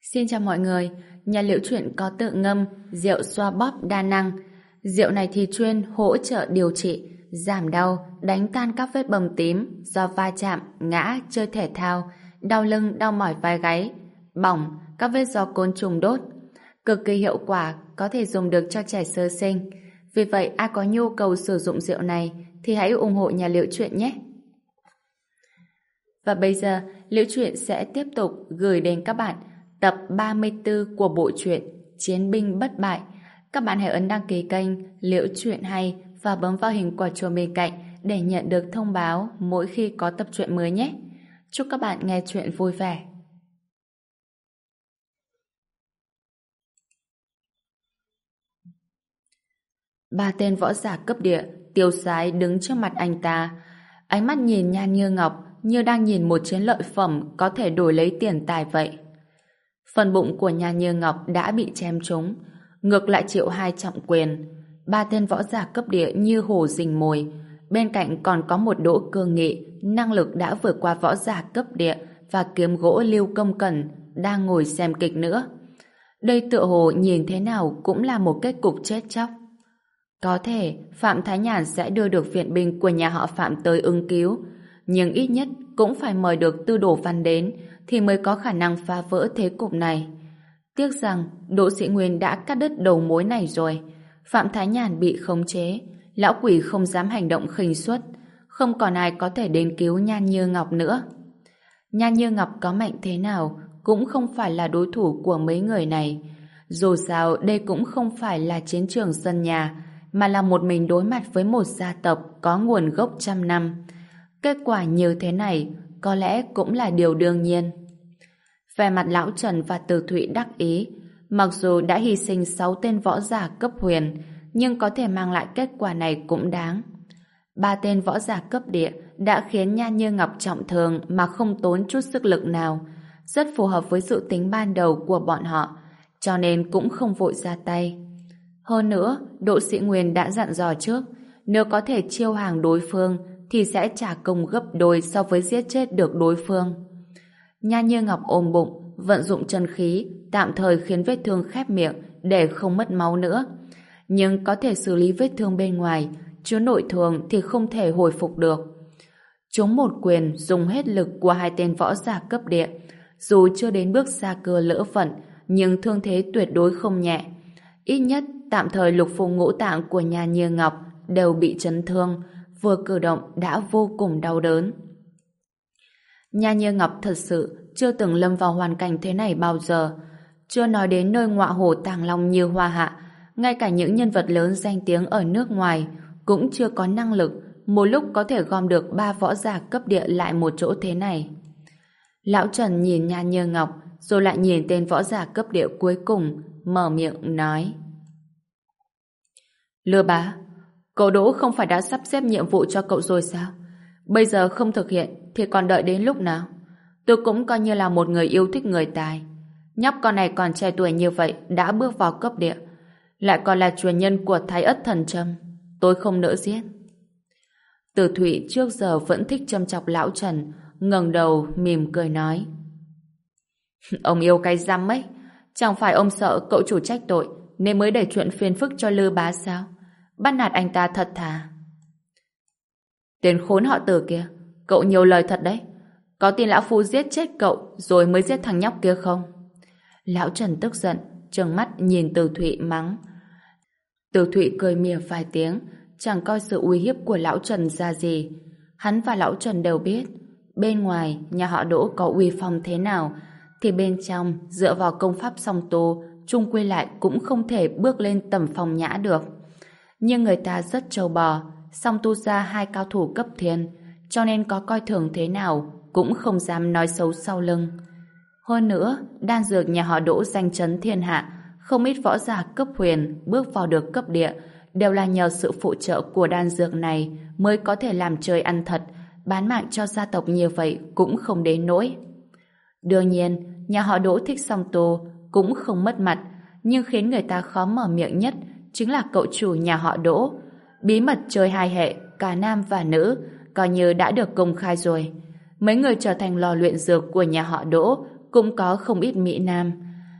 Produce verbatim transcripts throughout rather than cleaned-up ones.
Xin chào mọi người, nhà Liễu Chuyện có tự ngâm rượu xoa bóp đa năng. Rượu này thì chuyên hỗ trợ điều trị, giảm đau, đánh tan các vết bầm tím do va chạm, ngã, chơi thể thao, đau lưng, đau mỏi vai gáy, bỏng, các vết do côn trùng đốt. Cực kỳ hiệu quả, có thể dùng được cho trẻ sơ sinh. Vì vậy, ai có nhu cầu sử dụng rượu này thì hãy ủng hộ nhà Liễu Chuyện nhé. Và bây giờ, Liễu Chuyện sẽ tiếp tục gửi đến các bạn tập ba mươi tư của bộ truyện Chiến binh bất bại. Các bạn hãy ấn đăng ký kênh Liễu Chuyện Hay và bấm vào hình quả chuông bên cạnh để nhận được thông báo mỗi khi có tập truyện mới nhé. Chúc các bạn nghe truyện vui vẻ. Ba tên võ giả cấp địa tiêu sái đứng trước mặt anh ta, ánh mắt nhìn Nhan Như Ngọc như đang nhìn một chiến lợi phẩm có thể đổi lấy tiền tài vậy. Phần bụng của Nhan Như Ngọc đã bị chém trúng, ngược lại chịu hai trọng quyền. Ba tên võ giả cấp địa như hổ rình mồi, bên cạnh còn có một Đỗ Cương Nghị, năng lực đã vượt qua võ giả cấp địa, và kiếm gỗ Lưu Công Cẩn đang ngồi xem kịch nữa. Đây tựa hồ nhìn thế nào cũng là một kết cục chết chóc. Có thể Phạm Thái Nhàn sẽ đưa được viện binh của nhà họ Phạm tới ứng cứu, nhưng ít nhất cũng phải mời được Tư Đồ Văn đến thì mới có khả năng phá vỡ thế cục này. Tiếc rằng Đỗ Sĩ Nguyên đã cắt đứt đầu mối này rồi. Phạm Thái Nhàn bị khống chế, lão quỷ không dám hành động khinh suất, không còn ai có thể đến cứu Nhan Như Ngọc nữa. Nhan Như Ngọc có mạnh thế nào cũng không phải là đối thủ của mấy người này. Dù sao đây cũng không phải là chiến trường sân nhà, mà là một mình đối mặt với một gia tộc có nguồn gốc trăm năm. Kết quả như thế này có lẽ cũng là điều đương nhiên. Về mặt Lão Trần và Từ Thụy đắc ý, mặc dù đã hy sinh sáu tên võ giả cấp huyền, nhưng có thể mang lại kết quả này cũng đáng. Ba tên võ giả cấp địa đã khiến Nhan Như Ngọc trọng thương mà không tốn chút sức lực nào, rất phù hợp với dự tính ban đầu của bọn họ, cho nên cũng không vội ra tay. Hơn nữa, Đỗ Sĩ Nguyên đã dặn dò trước, nếu có thể chiêu hàng đối phương thì sẽ trả công gấp đôi so với giết chết được đối phương. Nhan Như Ngọc ôm bụng, vận dụng chân khí, tạm thời khiến vết thương khép miệng để không mất máu nữa. Nhưng có thể xử lý vết thương bên ngoài, chứ nội thương thì không thể hồi phục được. Chúng một quyền dùng hết lực của hai tên võ giả cấp địa, dù chưa đến bước xa cơ lỡ vận, nhưng thương thế tuyệt đối không nhẹ. Ít nhất tạm thời lục phủ ngũ tạng của Nhan Như Ngọc đều bị chấn thương, vừa cử động đã vô cùng đau đớn. Nhan Như Ngọc thật sự chưa từng lâm vào hoàn cảnh thế này bao giờ. Chưa nói đến nơi ngọa hổ tàng long như Hoa Hạ, ngay cả những nhân vật lớn danh tiếng ở nước ngoài cũng chưa có năng lực một lúc có thể gom được ba võ giả cấp địa lại một chỗ thế này. Lão Trần nhìn Nhan Như Ngọc rồi lại nhìn tên võ giả cấp địa cuối cùng, mở miệng nói: Lừa bá, cậu Đỗ không phải đã sắp xếp nhiệm vụ cho cậu rồi sao? Bây giờ không thực hiện thì còn đợi đến lúc nào? Tôi cũng coi như là một người yêu thích người tài. Nhóc con này còn trẻ tuổi như vậy đã bước vào cấp địa, lại còn là truyền nhân của Thái Ất Thần Trâm. Tôi không nỡ giết. Từ Thụy trước giờ vẫn thích châm chọc Lão Trần, ngẩng đầu mỉm cười nói: Ông yêu cái rắm ấy, chẳng phải ông sợ cậu chủ trách tội nên mới để chuyện phiền phức cho Lư bá sao? Bắt nạt anh ta thật thà. Tên khốn họ Từ kia, cậu nhiều lời thật đấy. Có tin lão phu giết chết cậu rồi mới giết thằng nhóc kia không? Lão Trần tức giận, trừng mắt nhìn Từ Thụy mắng. Từ Thụy cười mỉa vài tiếng, chẳng coi sự uy hiếp của Lão Trần ra gì. Hắn và Lão Trần đều biết, bên ngoài nhà họ Đỗ có uy phong thế nào, thì bên trong dựa vào công pháp song tu, chung quy lại cũng không thể bước lên tầm phong nhã được. Nhưng người ta rất trâu bò, song tu ra hai cao thủ cấp thiên, cho nên có coi thường thế nào cũng không dám nói xấu sau lưng. Hơn nữa, đan dược nhà họ Đỗ danh chấn thiên hạ, không ít võ giả cấp huyền bước vào được cấp địa đều là nhờ sự phụ trợ của đan dược này mới có thể làm chơi ăn thật, bán mạng cho gia tộc như vậy cũng không đến nỗi. Đương nhiên, nhà họ Đỗ thích song tu cũng không mất mặt, nhưng khiến người ta khó mở miệng nhất chính là cậu chủ nhà họ Đỗ. Bí mật chơi hai hệ, cả nam và nữ, coi như đã được công khai rồi. Mấy người trở thành lò luyện dược của nhà họ Đỗ cũng có không ít mỹ nam.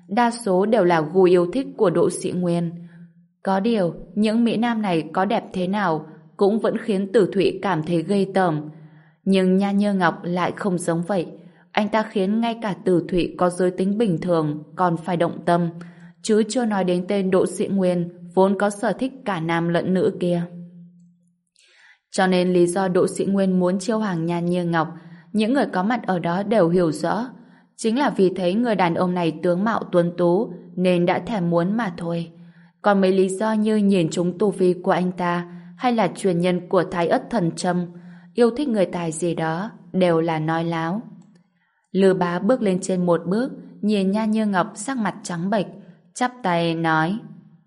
đa số đều là gu yêu thích của Đỗ Sĩ Nguyên. Có điều, những mỹ nam này có đẹp thế nào cũng vẫn khiến Tử Thụy cảm thấy ghê tởm. Nhưng Nha Như Ngọc lại không giống vậy. Anh ta khiến ngay cả Tử Thụy có giới tính bình thường còn phải động tâm, chứ chưa nói đến tên Đỗ Sĩ Nguyên vốn có sở thích cả nam lẫn nữ kia. Cho nên lý do Đỗ Sĩ Nguyên muốn chiêu hàng Nha Như Ngọc, những người có mặt ở đó đều hiểu rõ. Chính là vì thấy người đàn ông này tướng mạo tuấn tú nên đã thèm muốn mà thôi. Còn mấy lý do như nhìn trúng tu vi của anh ta hay là truyền nhân của Thái Ất Thần Châm, yêu thích người tài gì đó đều là nói láo. Lư Bá bước lên trên một bước, nhìn Nha Như Ngọc sắc mặt trắng bệch, chắp tay nói: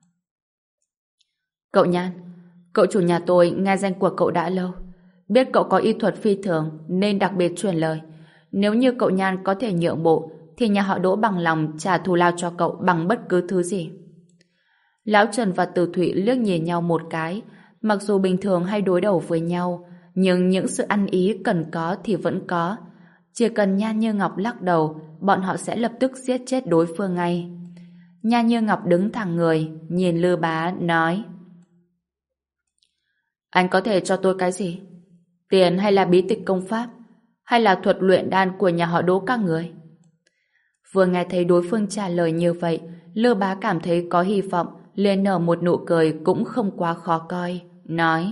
Cậu Nhan, cậu chủ nhà tôi nghe danh của cậu đã lâu, biết cậu có y thuật phi thường nên đặc biệt truyền lời. Nếu như cậu Nhan có thể nhượng bộ thì nhà họ Đỗ bằng lòng trả thù lao cho cậu bằng bất cứ thứ gì. Lão Trần và Từ Thụy liếc nhìn nhau một cái, mặc dù bình thường hay đối đầu với nhau, nhưng những sự ăn ý cần có thì vẫn có. Chỉ cần Nha Như Ngọc lắc đầu, bọn họ sẽ lập tức giết chết đối phương ngay. Nha Như Ngọc đứng thẳng người, nhìn Lư Bá nói: Anh có thể cho tôi cái gì? Tiền hay là bí tịch công pháp? Hay là thuật luyện đan của nhà họ Đỗ các người? Vừa nghe thấy đối phương trả lời như vậy, Lư Bá cảm thấy có hy vọng, liền nở một nụ cười cũng không quá khó coi, nói: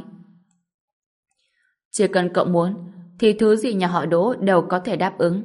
Chỉ cần cậu muốn, thì thứ gì nhà họ Đỗ đều có thể đáp ứng.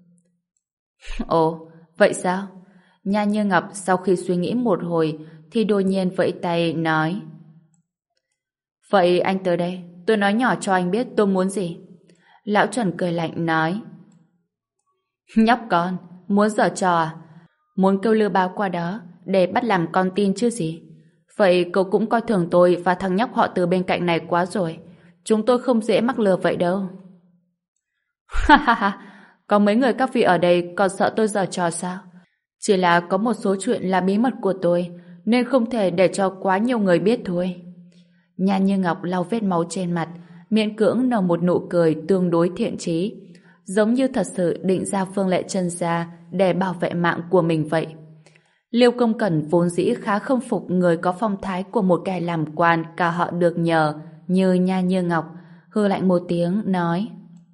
Ồ, vậy sao? Nha Như Ngọc sau khi suy nghĩ một hồi thì đột nhiên vẫy tay nói: Vậy anh tới đây, tôi nói nhỏ cho anh biết tôi muốn gì. Lão Trần cười lạnh nói: Nhóc con, muốn giở trò à? Muốn kêu Lư Bá qua đó để bắt làm con tin chứ gì? Vậy cậu cũng coi thường tôi và thằng nhóc họ Từ bên cạnh này quá rồi. Chúng tôi không dễ mắc lừa vậy đâu. Ha ha ha, có mấy người các vị ở đây còn sợ tôi giở trò sao? Chỉ là có một số chuyện là bí mật của tôi nên không thể để cho quá nhiều người biết thôi. Nha Như Ngọc lau vết máu trên mặt, miễn cưỡng nở một nụ cười tương đối thiện chí, giống như thật sự định ra Phương Lệ Chân ra để bảo vệ mạng của mình vậy. Liêu Công Cẩn vốn dĩ khá không phục người có phong thái của một kẻ làm quan cả họ được nhờ như Nha Như Ngọc, hừ lạnh một tiếng nói: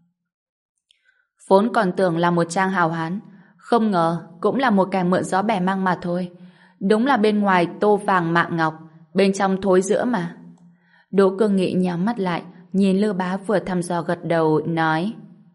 Vốn còn tưởng là một trang hào hán, không ngờ cũng là một kẻ mượn gió bẻ măng mà thôi. Đúng là bên ngoài tô vàng mạ ngọc, bên trong thối rữa mà. Đỗ Cương Nghị nhắm mắt lại, nhìn Lư Bá vừa thăm dò gật đầu, nói: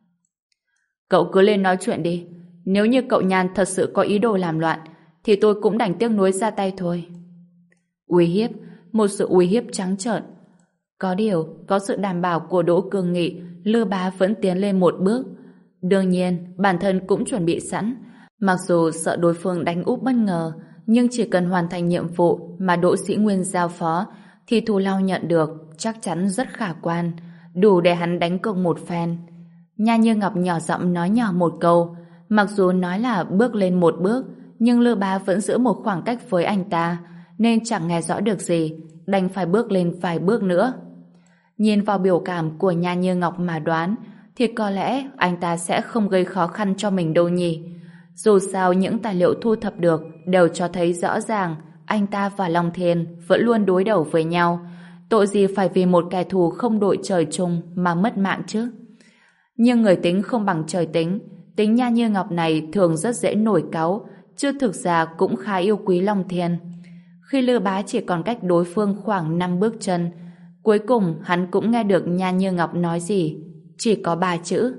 Cậu cứ lên nói chuyện đi. Nếu như cậu Nhan thật sự có ý đồ làm loạn, thì tôi cũng đành tiếc nuối ra tay thôi. Uy hiếp, một sự uy hiếp trắng trợn. Có điều, có sự đảm bảo của Đỗ Cương Nghị, Lư Bá vẫn tiến lên một bước. Đương nhiên, bản thân cũng chuẩn bị sẵn. Mặc dù sợ đối phương đánh úp bất ngờ, nhưng chỉ cần hoàn thành nhiệm vụ mà Đỗ Sĩ Nguyên giao phó, thì thù lao nhận được chắc chắn rất khả quan, đủ để hắn đánh cược một phen. Nha Như Ngọc nhỏ giọng nói nhỏ một câu, mặc dù nói là bước lên một bước, nhưng Lư Bá vẫn giữ một khoảng cách với anh ta, nên chẳng nghe rõ được gì, đành phải bước lên vài bước nữa. Nhìn vào biểu cảm của Nha Như Ngọc mà đoán, thì có lẽ anh ta sẽ không gây khó khăn cho mình đâu nhỉ. Dù sao những tài liệu thu thập được đều cho thấy rõ ràng anh ta và Long Thiên vẫn luôn đối đầu với nhau. Tội gì phải vì một kẻ thù không đội trời chung mà mất mạng chứ? Nhưng người tính không bằng trời tính. Tính Nha Như Ngọc này thường rất dễ nổi cáu, chứ thực ra cũng khá yêu quý Long Thiên. Khi Lư Bá chỉ còn cách đối phương khoảng năm bước chân, cuối cùng hắn cũng nghe được Nha Như Ngọc nói gì. Chỉ có ba chữ: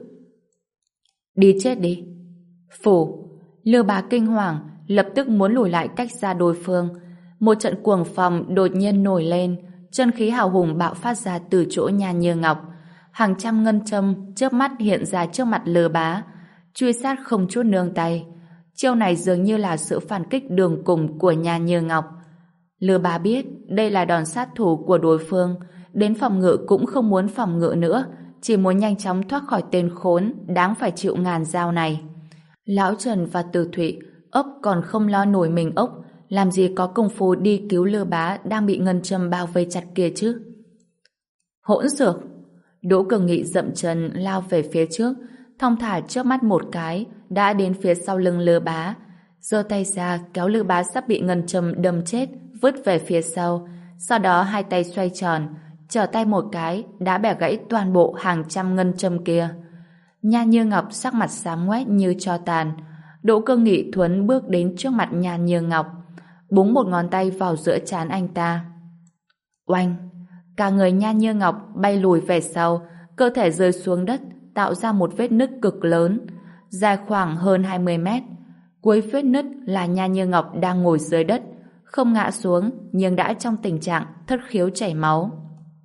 Đi chết đi. Phủ. Lư Bá kinh hoàng, lập tức muốn lùi lại cách xa đối phương. Một trận cuồng phong đột nhiên nổi lên, chân khí hào hùng bạo phát ra từ chỗ Nha Như Ngọc. Hàng trăm ngân châm chớp mắt hiện ra trước mặt Lư Bá, truy sát không chút nương tay. Chiêu này dường như là sự phản kích đường cùng của Nha Như Ngọc. Lư Bá biết đây là đòn sát thủ của đối phương, đến phòng ngự cũng không muốn phòng ngự nữa, chỉ muốn nhanh chóng thoát khỏi tên khốn đáng phải chịu ngàn dao này. Lão Trần và Từ Thụy ốc còn không lo nổi mình ốc, làm gì có công phu đi cứu Lư Bá đang bị ngân châm bao vây chặt kia chứ. Hỗn xược! Đỗ Cường Nghị dậm chân lao về phía trước, thong thả chớp mắt một cái đã đến phía sau lưng Lư Bá. giơ tay ra kéo Lư Bá sắp bị ngân châm đâm chết vứt về phía sau, sau đó hai tay xoay tròn, trở tay một cái đã bẻ gãy toàn bộ hàng trăm ngân châm kia. Nhan Như Ngọc sắc mặt xám ngoét như tro tàn. Đỗ Cương Nghị thuấn bước đến trước mặt Nhan Như Ngọc, búng một ngón tay vào giữa trán anh ta. Oanh! Cả người Nhan Như Ngọc bay lùi về sau, cơ thể rơi xuống đất, tạo ra một vết nứt cực lớn, dài khoảng hơn hai mươi mét. Cuối vết nứt là Nhan Như Ngọc đang ngồi dưới đất, không ngã xuống nhưng đã trong tình trạng thất khiếu chảy máu.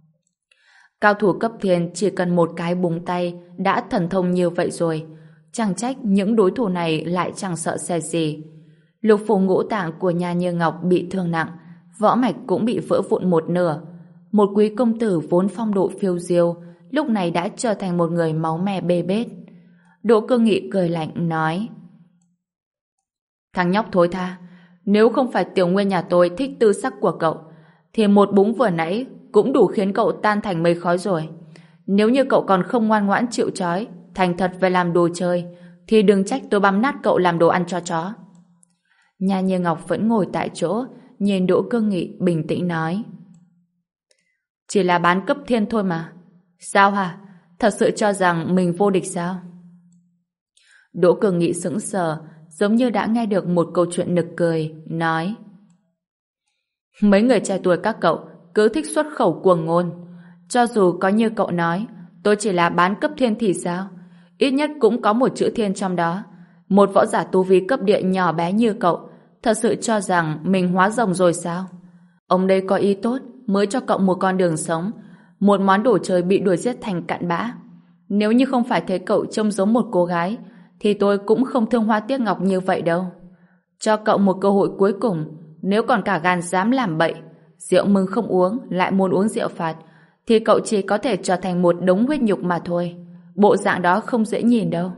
Cao thủ cấp thiên chỉ cần một cái búng tay đã thần thông như vậy rồi, chẳng trách những đối thủ này lại chẳng sợ xe gì. Lục phủ ngũ tạng của Nhan Như Ngọc bị thương nặng, võ mạch cũng bị vỡ vụn một nửa. Một quý công tử vốn phong độ phiêu diêu, lúc này đã trở thành một người máu me bê bết. Đỗ Cương Nghị cười lạnh nói: Thằng nhóc thối tha, nếu không phải tiểu nguyên nhà tôi thích tư sắc của cậu, thì một búng vừa nãy cũng đủ khiến cậu tan thành mây khói rồi. Nếu như cậu còn không ngoan ngoãn chịu trói, thành thật về làm đồ chơi, thì đừng trách tôi băm nát cậu làm đồ ăn cho chó. Nhan Như Ngọc vẫn ngồi tại chỗ, nhìn Đỗ Cương Nghị bình tĩnh nói: Chỉ là bán cấp thiên thôi mà. Sao hả? Thật sự cho rằng mình vô địch sao? Đỗ Cương Nghị sững sờ, giống như đã nghe được một câu chuyện nực cười, nói: Mấy người trẻ tuổi các cậu cứ thích xuất khẩu cuồng ngôn. Cho dù có như cậu nói tôi chỉ là bán cấp thiên thì sao? Ít nhất cũng có một chữ thiên trong đó. Một võ giả tu vi cấp địa nhỏ bé như cậu thật sự cho rằng mình hóa rồng rồi sao? Ông đây có ý tốt mới cho cậu một con đường sống, một món đồ chơi bị đuổi giết thành cặn bã. Nếu như không phải thấy cậu trông giống một cô gái thì tôi cũng không thương hoa tiếc ngọc như vậy đâu. Cho cậu một cơ hội cuối cùng, nếu còn cả gan dám làm bậy, rượu mừng không uống lại muốn uống rượu phạt, thì cậu chỉ có thể trở thành một đống huyết nhục mà thôi. Bộ dạng đó không dễ nhìn đâu.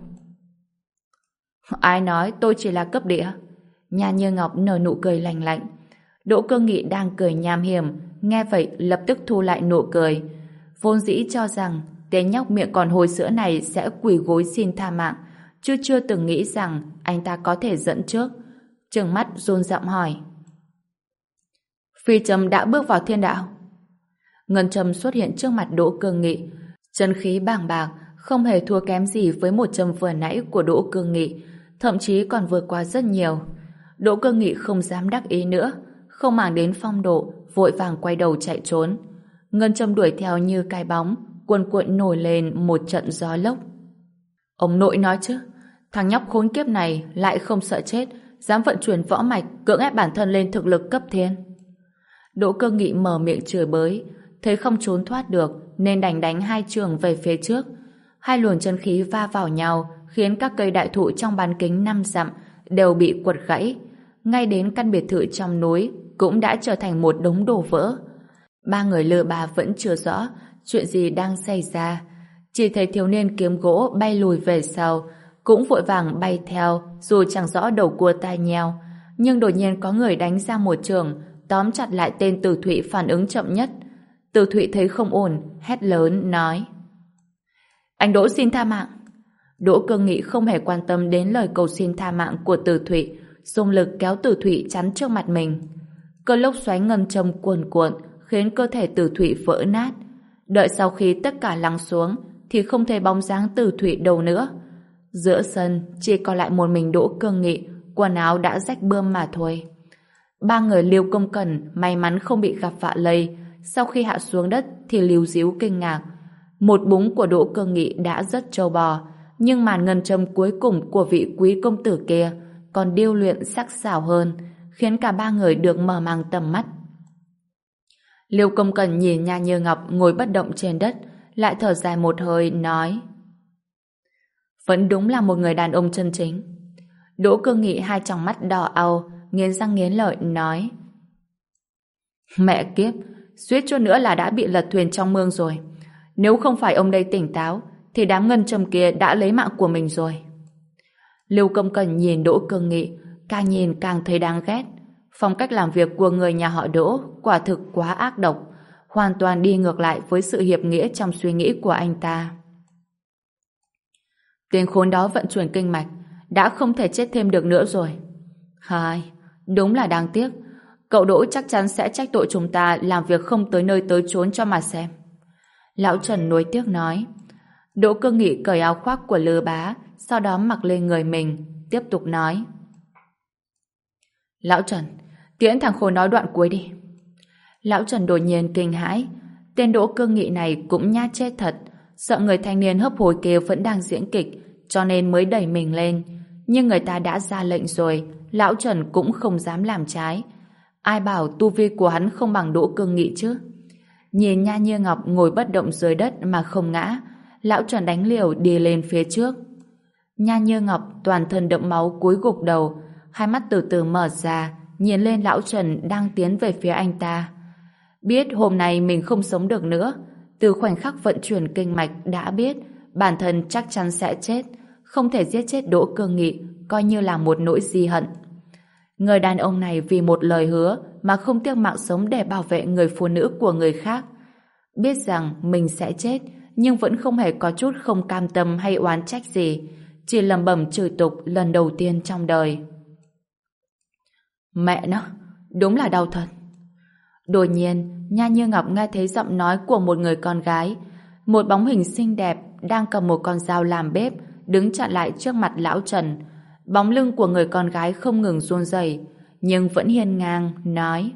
Ai nói tôi chỉ là cấp địa? Nhan Như Ngọc nở nụ cười lành lạnh. Đỗ Cương Nghị đang cười nham hiểm, nghe vậy lập tức thu lại nụ cười. Vốn dĩ cho rằng tên nhóc miệng còn hôi sữa này sẽ quỳ gối xin tha mạng, chứ chưa từng nghĩ rằng anh ta có thể dẫn trước. Trừng mắt run giọng hỏi: Phi Trầm đã bước vào thiên đạo? Ngân châm xuất hiện trước mặt Đỗ Cương Nghị, chân khí bàng bạc, không hề thua kém gì với một châm vừa nãy của Đỗ Cương Nghị, thậm chí còn vượt qua rất nhiều. Đỗ Cương Nghị không dám đắc ý nữa, không màng đến phong độ, vội vàng quay đầu chạy trốn. Ngân châm đuổi theo như cái bóng, cuồn cuộn nổi lên một trận gió lốc. Ông nội nói chứ, thằng nhóc khốn kiếp này lại không sợ chết, dám vận chuyển võ mạch, cưỡng ép bản thân lên thực lực cấp thiên. Đỗ Cương Nghị mở miệng chửi bới, thấy không trốn thoát được nên đành đánh hai trường về phía trước. Hai luồng chân khí va vào nhau khiến các cây đại thụ trong bán kính năm dặm đều bị quật gãy. Ngay đến căn biệt thự trong núi cũng đã trở thành một đống đổ vỡ. Ba người Lư Bá vẫn chưa rõ chuyện gì đang xảy ra, chỉ thấy thiếu niên kiếm gỗ bay lùi về sau, cũng vội vàng bay theo dù chẳng rõ đầu cua tai nheo. Nhưng đột nhiên có người đánh ra một trường, tóm chặt lại tên Từ Thụy phản ứng chậm nhất. Từ Thụy thấy không ổn, hét lớn nói: Anh Đỗ xin tha mạng. Đỗ Cương Nghị không hề quan tâm đến lời cầu xin tha mạng của Từ Thụy, dùng lực kéo Từ Thụy chắn trước mặt mình. Cơn lốc xoáy ngân châm cuồn cuộn khiến cơ thể Từ Thụy vỡ nát. Đợi sau khi tất cả lắng xuống thì không thấy bóng dáng Từ Thụy đâu nữa. Giữa sân chỉ còn lại một mình Đỗ Cương Nghị, quần áo đã rách bươm mà thôi. Ba người Liêu Công Cẩn may mắn không bị gặp vạ lây. Sau khi hạ xuống đất thì líu díu kinh ngạc. Một búng của Đỗ Cương Nghị đã rất trâu bò, nhưng màn ngân châm cuối cùng của vị quý công tử kia còn điêu luyện sắc sảo hơn, khiến cả ba người được mở mang tầm mắt. Liêu Công Cẩn nhìn Nhan Như Ngọc ngồi bất động trên đất, lại thở dài một hơi nói: Vẫn đúng là một người đàn ông chân chính. Đỗ Cương Nghị hai tròng mắt đỏ au, nghiến răng nghiến lợi nói: Mẹ kiếp, suýt chút nữa là đã bị lật thuyền trong mương rồi. Nếu không phải ông đây tỉnh táo thì đám ngân châm kia đã lấy mạng của mình rồi. Lưu Công Cẩn nhìn Đỗ Cương Nghị, càng nhìn càng thấy đáng ghét. Phong cách làm việc của người nhà họ Đỗ quả thực quá ác độc, hoàn toàn đi ngược lại với sự hiệp nghĩa trong suy nghĩ của anh ta. Tên khốn đó vận chuyển kinh mạch đã không thể chết thêm được nữa rồi. Hai, đúng là đáng tiếc. Cậu Đỗ chắc chắn sẽ trách tội chúng ta làm việc không tới nơi tới chốn cho mà xem. Lão Trần nuối tiếc nói. Đỗ Cương Nghị cởi áo khoác của Lư Bá, sau đó mặc lên người mình, tiếp tục nói. Lão Trần, tiễn thằng Khôi nói đoạn cuối đi. Lão Trần đột nhiên kinh hãi. Tên Đỗ Cương Nghị này cũng nhát chết thật, sợ người thanh niên hấp hối kia vẫn đang diễn kịch, cho nên mới đẩy mình lên. Nhưng người ta đã ra lệnh rồi, Lão Trần cũng không dám làm trái. Ai bảo tu vi của hắn không bằng Đỗ Cương Nghị chứ? Nhìn Nha Như Ngọc ngồi bất động dưới đất mà không ngã, Lão Trần đánh liều đi lên phía trước. Nha Như Ngọc toàn thân đẫm máu cúi gục đầu, hai mắt từ từ mở ra, nhìn lên Lão Trần đang tiến về phía anh ta. Biết hôm nay mình không sống được nữa, từ khoảnh khắc vận chuyển kinh mạch đã biết bản thân chắc chắn sẽ chết, không thể giết chết Đỗ Cương Nghị, coi như là một nỗi di hận. Người đàn ông này vì một lời hứa mà không tiếc mạng sống để bảo vệ người phụ nữ của người khác. Biết rằng mình sẽ chết, nhưng vẫn không hề có chút không cam tâm hay oán trách gì, chỉ lẩm bẩm chửi tục lần đầu tiên trong đời. Mẹ nó, đúng là đau thật. Đột nhiên, Nha Như Ngọc nghe thấy giọng nói của một người con gái. Một bóng hình xinh đẹp đang cầm một con dao làm bếp, đứng chặn lại trước mặt Lão Trần. Bóng lưng của người con gái không ngừng run rẩy, nhưng vẫn hiên ngang, nói: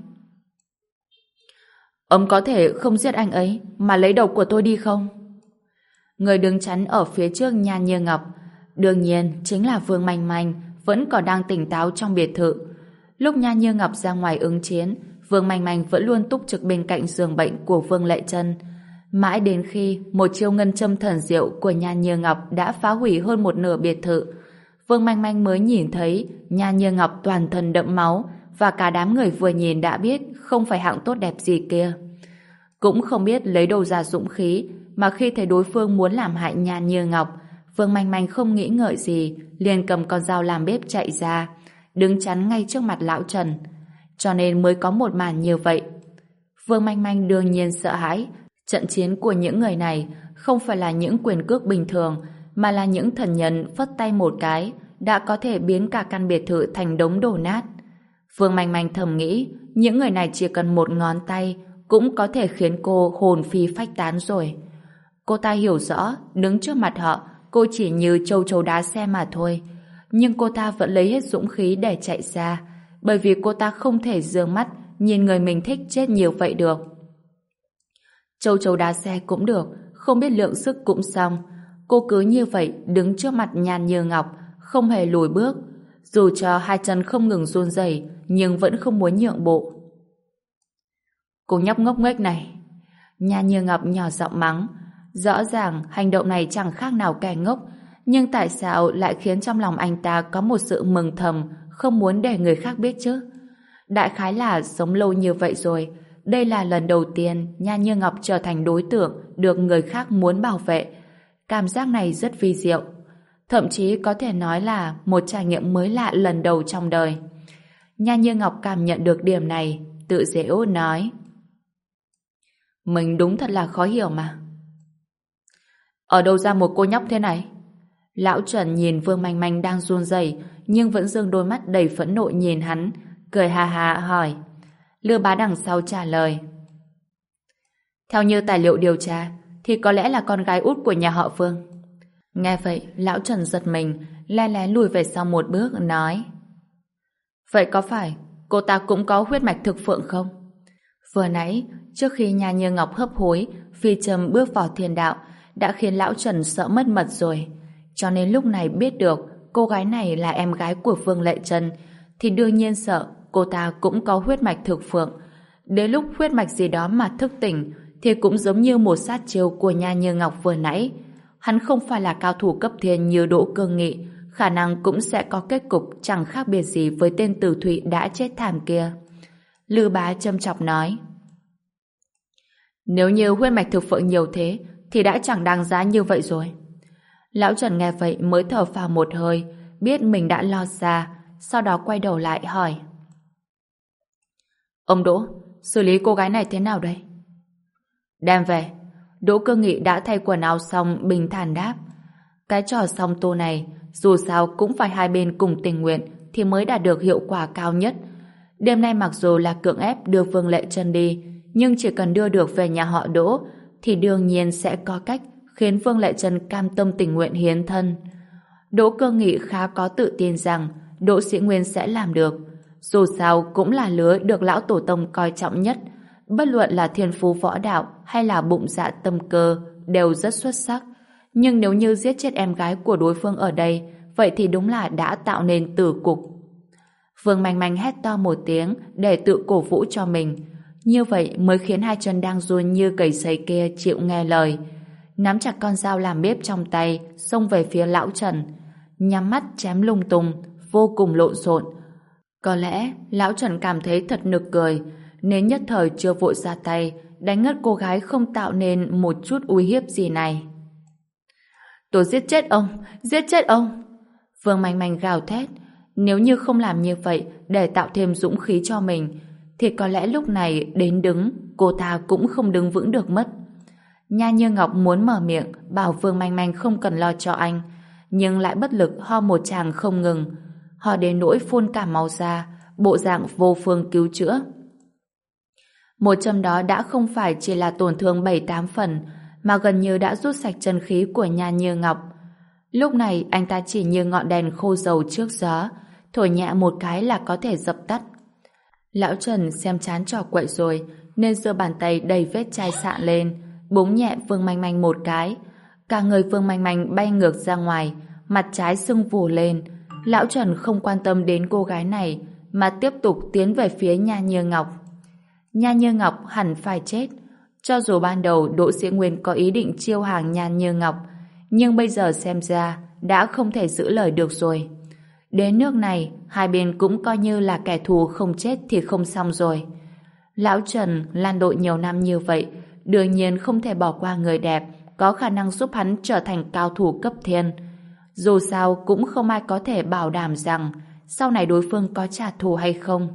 Ông có thể không giết anh ấy, mà lấy đầu của tôi đi không? Người đứng chắn ở phía trước Nha Như Ngọc, đương nhiên chính là Vương Manh Manh, vẫn còn đang tỉnh táo trong biệt thự. Lúc Nha Như Ngọc ra ngoài ứng chiến, Vương Manh Manh vẫn luôn túc trực bên cạnh giường bệnh của Vương Lệ Trân. Mãi đến khi một chiêu ngân châm thần diệu của Nha Như Ngọc đã phá hủy hơn một nửa biệt thự, Vương Manh Manh mới nhìn thấy Nha Như Ngọc toàn thân đẫm máu, và cả đám người vừa nhìn đã biết không phải hạng tốt đẹp gì kia. Cũng không biết lấy đâu ra dũng khí, mà khi thấy đối phương muốn làm hại Nha Như Ngọc, Vương Manh Manh không nghĩ ngợi gì, liền cầm con dao làm bếp chạy ra, đứng chắn ngay trước mặt Lão Trần. Cho nên mới có một màn như vậy. Vương Manh Manh đương nhiên sợ hãi. Trận chiến của những người này không phải là những quyền cước bình thường, mà là những thần nhân phất tay một cái đã có thể biến cả căn biệt thự thành đống đổ nát. Vương Manh Manh thầm nghĩ, những người này chỉ cần một ngón tay cũng có thể khiến cô hồn phi phách tán rồi. Cô ta hiểu rõ, đứng trước mặt họ, cô chỉ như châu chấu đá xe mà thôi. Nhưng cô ta vẫn lấy hết dũng khí để chạy ra, bởi vì cô ta không thể giương mắt nhìn người mình thích chết nhiều vậy được. Châu chấu đá xe cũng được, không biết lượng sức cũng xong. Cô cứ như vậy đứng trước mặt Nha Như Ngọc, không hề lùi bước. Dù cho hai chân không ngừng run rẩy, nhưng vẫn không muốn nhượng bộ. Cô nhóc ngốc nghếch này. Nha Như Ngọc nhỏ giọng mắng. Rõ ràng hành động này chẳng khác nào kẻ ngốc, nhưng tại sao lại khiến trong lòng anh ta có một sự mừng thầm, không muốn để người khác biết chứ? Đại khái là sống lâu như vậy rồi, đây là lần đầu tiên Nha Như Ngọc trở thành đối tượng được người khác muốn bảo vệ. Cảm giác này rất vi diệu, thậm chí có thể nói là một trải nghiệm mới lạ lần đầu trong đời. Nha Như Ngọc cảm nhận được điểm này, tự giễu nói: Mình đúng thật là khó hiểu mà. Ở đâu ra một cô nhóc thế này? Lão Trần nhìn Vương Manh Manh đang run rẩy nhưng vẫn giương đôi mắt đầy phẫn nộ nhìn hắn, cười hà hà hỏi. Lư Bá đằng sau trả lời: Theo như tài liệu điều tra thì có lẽ là con gái út của nhà họ Vương. Nghe vậy, Lão Trần giật mình, le lé lùi về sau một bước, nói: Vậy có phải cô ta cũng có huyết mạch thực phượng không? Vừa nãy, trước khi Nha Như Ngọc hấp hối, Phi Trầm bước vào thiên đạo đã khiến Lão Trần sợ mất mật rồi. Cho nên lúc này biết được cô gái này là em gái của Vương Lệ Trân thì đương nhiên sợ cô ta cũng có huyết mạch thực phượng. Đến lúc huyết mạch gì đó mà thức tỉnh thì cũng giống như một sát chiêu của Nha Như Ngọc vừa nãy. Hắn không phải là cao thủ cấp thiên như Đỗ Cương Nghị, khả năng cũng sẽ có kết cục chẳng khác biệt gì với tên tử thụy đã chết thảm kia. Lư Bá châm chọc nói: Nếu như huyết mạch thực phượng nhiều thế thì đã chẳng đáng giá như vậy rồi. Lão Trần nghe vậy mới thở phào một hơi, biết mình đã lo xa, sau đó quay đầu lại hỏi: Ông Đỗ, xử lý cô gái này thế nào đây? Đem về. Đỗ Cương Nghị đã thay quần áo xong bình thản đáp. Cái trò song tu này dù sao cũng phải hai bên cùng tình nguyện thì mới đạt được hiệu quả cao nhất. Đêm nay mặc dù là cưỡng ép đưa Vương Lệ Trân đi, nhưng chỉ cần đưa được về nhà họ Đỗ thì đương nhiên sẽ có cách khiến Vương Lệ Trân cam tâm tình nguyện hiến thân. Đỗ Cơ Nghị khá có tự tin rằng Đỗ Sĩ Nguyên sẽ làm được. Dù sao cũng là lứa được lão tổ tông coi trọng nhất, bất luận là thiên phú võ đạo hay là bụng dạ tâm cơ đều rất xuất sắc. Nhưng nếu như giết chết em gái của đối phương ở đây, vậy thì đúng là đã tạo nên tử cục. Vương Manh Manh hét to một tiếng để tự cổ vũ cho mình. Như vậy mới khiến hai chân đang run như cầy sấy kia chịu nghe lời. Nắm chặt con dao làm bếp trong tay, xông về phía lão Trần. Nhắm mắt chém lung tung, vô cùng lộn xộn. Có lẽ lão Trần cảm thấy thật nực cười, nên nhất thời chưa vội ra tay, đánh ngất cô gái không tạo nên một chút uy hiếp gì này. Tôi giết chết ông, giết chết ông. Vương Manh Manh gào thét. Nếu như không làm như vậy để tạo thêm dũng khí cho mình, thì có lẽ lúc này đến đứng, cô ta cũng không đứng vững được mất. Nha Như Ngọc muốn mở miệng bảo Vương Manh Manh không cần lo cho anh, nhưng lại bất lực ho một tràng không ngừng. Ho đến nỗi phun cả máu ra, bộ dạng vô phương cứu chữa. Một châm đó đã không phải chỉ là tổn thương bảy tám phần, mà gần như đã rút sạch chân khí của Nha Như Ngọc. Lúc này anh ta chỉ như ngọn đèn khô dầu trước gió, thổi nhẹ một cái là có thể dập tắt. Lão Trần xem chán trò quậy rồi, nên giơ bàn tay đầy vết chai sạn lên, búng nhẹ Vương Manh Manh một cái. Cả người Vương Manh Manh bay ngược ra ngoài, mặt trái sưng vù lên. Lão Trần không quan tâm đến cô gái này, mà tiếp tục tiến về phía Nha Như Ngọc. Nha Như Ngọc hẳn phải chết. Cho dù ban đầu Đỗ Sĩ Nguyên có ý định chiêu hàng Nha Như Ngọc, nhưng bây giờ xem ra đã không thể giữ lời được rồi. Đến nước này, hai bên cũng coi như là kẻ thù không chết thì không xong rồi. Lão Trần lan đội nhiều năm như vậy, đương nhiên không thể bỏ qua người đẹp, có khả năng giúp hắn trở thành cao thủ cấp thiên. Dù sao cũng không ai có thể bảo đảm rằng sau này đối phương có trả thù hay không.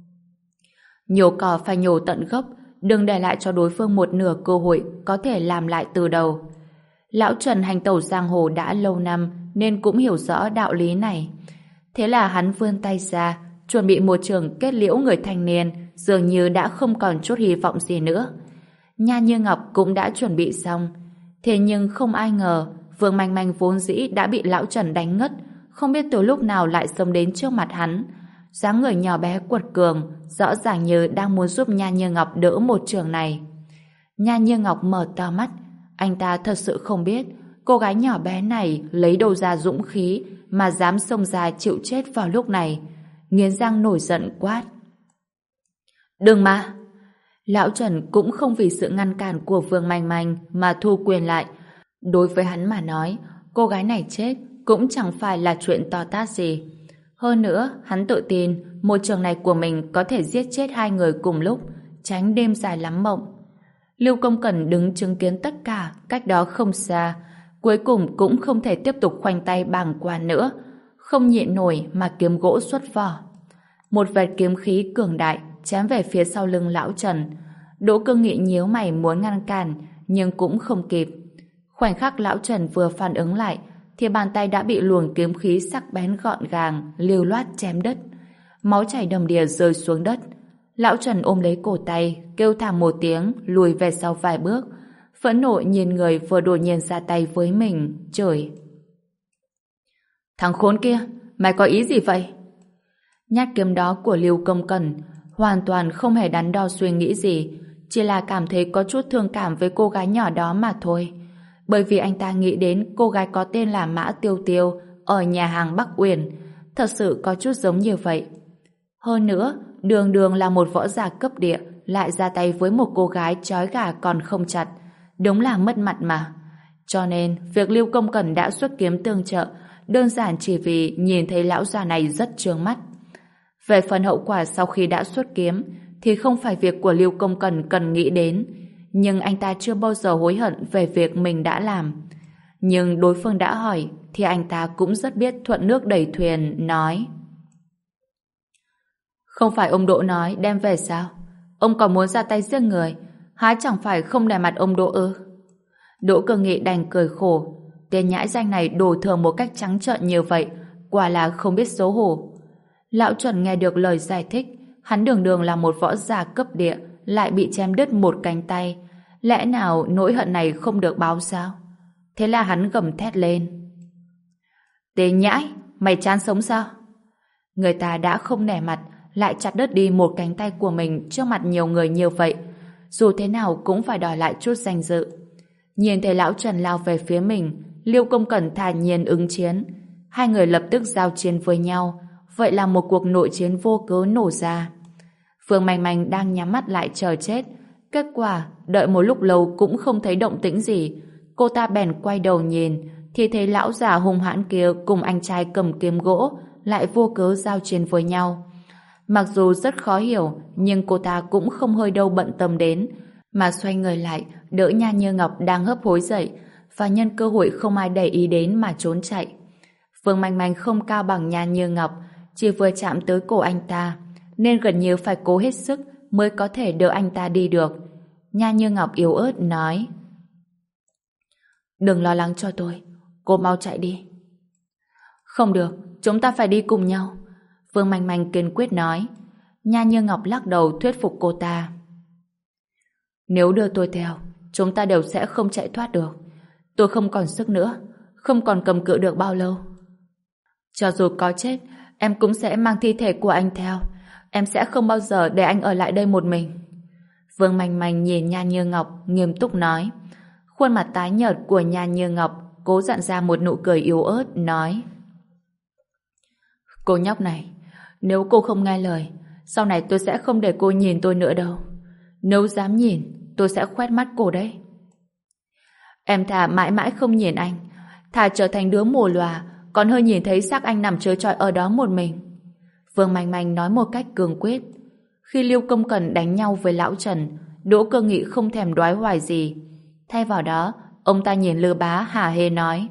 Nhổ cỏ phải nhổ tận gốc, đừng để lại cho đối phương một nửa cơ hội có thể làm lại từ đầu. Lão Trần hành tẩu giang hồ đã lâu năm nên cũng hiểu rõ đạo lý này. Thế là hắn vươn tay ra, chuẩn bị một trường kết liễu người thanh niên, dường như đã không còn chút hy vọng gì nữa. Nha Như Ngọc cũng đã chuẩn bị xong. Thế nhưng không ai ngờ, Vương Manh Manh vốn dĩ đã bị lão Trần đánh ngất, không biết từ lúc nào lại xông đến trước mặt hắn. Dáng người nhỏ bé quật cường, rõ ràng như đang muốn giúp Nha Như Ngọc đỡ một trường này. Nha Như Ngọc mở to mắt, anh ta thật sự không biết cô gái nhỏ bé này lấy đâu ra dũng khí mà dám xông ra chịu chết vào lúc này. Nghiến răng nổi giận quát: đừng mà! Lão Trần cũng không vì sự ngăn cản của Vương Manh Manh mà thu quyền lại. Đối với hắn mà nói, cô gái này chết cũng chẳng phải là chuyện to tát gì. Hơn nữa, hắn tự tin một trường này của mình có thể giết chết hai người cùng lúc, tránh đêm dài lắm mộng. Lưu Công Cẩn đứng chứng kiến tất cả cách đó không xa, cuối cùng cũng không thể tiếp tục khoanh tay bàng quan nữa, không nhịn nổi mà kiếm gỗ xuất vỏ. Một vệt kiếm khí cường đại chém về phía sau lưng lão Trần. Đỗ Cương Nghị nhíu mày muốn ngăn cản, nhưng cũng không kịp. Khoảnh khắc lão Trần vừa phản ứng lại, thì bàn tay đã bị luồng kiếm khí sắc bén gọn gàng lưu loát chém đứt. Máu chảy đầm đìa rơi xuống đất. Lão Trần ôm lấy cổ tay, kêu thảm một tiếng, lùi về sau vài bước, phẫn nộ nhìn người vừa đột nhiên ra tay với mình, chửi: thằng khốn kia, mày có ý gì vậy? Nhát kiếm đó của Lưu Công Cẩn hoàn toàn không hề đắn đo suy nghĩ gì, chỉ là cảm thấy có chút thương cảm với cô gái nhỏ đó mà thôi. Bởi vì anh ta nghĩ đến cô gái có tên là Mã Tiêu Tiêu ở nhà hàng Bắc Uyển, thật sự có chút giống như vậy. Hơn nữa, đường đường là một võ giả cấp địa lại ra tay với một cô gái trói gà còn không chặt, đúng là mất mặt mà. Cho nên, việc Lưu Công Cẩn đã xuất kiếm tương trợ đơn giản chỉ vì nhìn thấy lão già này rất chướng mắt. Về phần hậu quả sau khi đã xuất kiếm thì không phải việc của Lưu Công Cẩn cần nghĩ đến, nhưng anh ta chưa bao giờ hối hận về việc mình đã làm. Nhưng đối phương đã hỏi thì anh ta cũng rất biết thuận nước đẩy thuyền, nói: không phải ông Đỗ nói đem về sao? Ông còn muốn ra tay giết người, há chẳng phải không để mặt ông Đỗ ư? Đỗ Cương Nghị đành cười khổ. Tên nhãi danh này đổ thừa một cách trắng trợn như vậy, quả là không biết xấu hổ. Lão Trần nghe được lời giải thích, hắn đường đường là một võ giả cấp địa, lại bị chém đứt một cánh tay. Lẽ nào nỗi hận này không được báo sao? Thế là hắn gầm thét lên. Tế nhãi, mày chán sống sao? Người ta đã không nể mặt, lại chặt đứt đi một cánh tay của mình trước mặt nhiều người như vậy. Dù thế nào cũng phải đòi lại chút danh dự. Nhìn thấy lão Trần lao về phía mình, Liêu Công Cẩn thản nhiên ứng chiến. Hai người lập tức giao chiến với nhau. Vậy là một cuộc nội chiến vô cớ nổ ra. Phương Manh Manh đang nhắm mắt lại chờ chết. Kết quả, đợi một lúc lâu cũng không thấy động tĩnh gì. Cô ta bèn quay đầu nhìn, thì thấy lão già hung hãn kia cùng anh trai cầm kiếm gỗ lại vô cớ giao chiến với nhau. Mặc dù rất khó hiểu, nhưng cô ta cũng không hơi đâu bận tâm đến, mà xoay người lại, đỡ Nha Như Ngọc đang hấp hối dậy, và nhân cơ hội không ai để ý đến mà trốn chạy. Phương Manh Manh không cao bằng Nha Như Ngọc, chỉ vừa chạm tới cổ anh ta, nên gần như phải cố hết sức mới có thể đỡ anh ta đi được. Nha Như Ngọc yếu ớt nói: Đừng lo lắng cho tôi, cô mau chạy đi. Không được, chúng ta phải đi cùng nhau. Phương Manh Manh kiên quyết nói. Nha Như Ngọc lắc đầu thuyết phục cô ta. Nếu đưa tôi theo, chúng ta đều sẽ không chạy thoát được. Tôi không còn sức nữa, không còn cầm cự được bao lâu. Cho dù có chết, em cũng sẽ mang thi thể của anh theo. Em sẽ không bao giờ để anh ở lại đây một mình. Vương Manh Manh nhìn Nha Như Ngọc nghiêm túc nói. Khuôn mặt tái nhợt của Nha Như Ngọc cố dặn ra một nụ cười yếu ớt, nói: Cô nhóc này, nếu cô không nghe lời, sau này tôi sẽ không để cô nhìn tôi nữa đâu. Nếu dám nhìn, tôi sẽ khoét mắt cô đấy. Em thà mãi mãi không nhìn anh, thà trở thành đứa mù lòa, còn hơn nhìn thấy xác anh nằm trơ trọi ở đó một mình. Vương Manh Manh nói một cách cương quyết. Khi Liêu Công Cẩn đánh nhau với lão Trần, Đỗ Cơ Nghị không thèm đoái hoài gì. Thay vào đó, ông ta nhìn Lư Bá hả hê nói: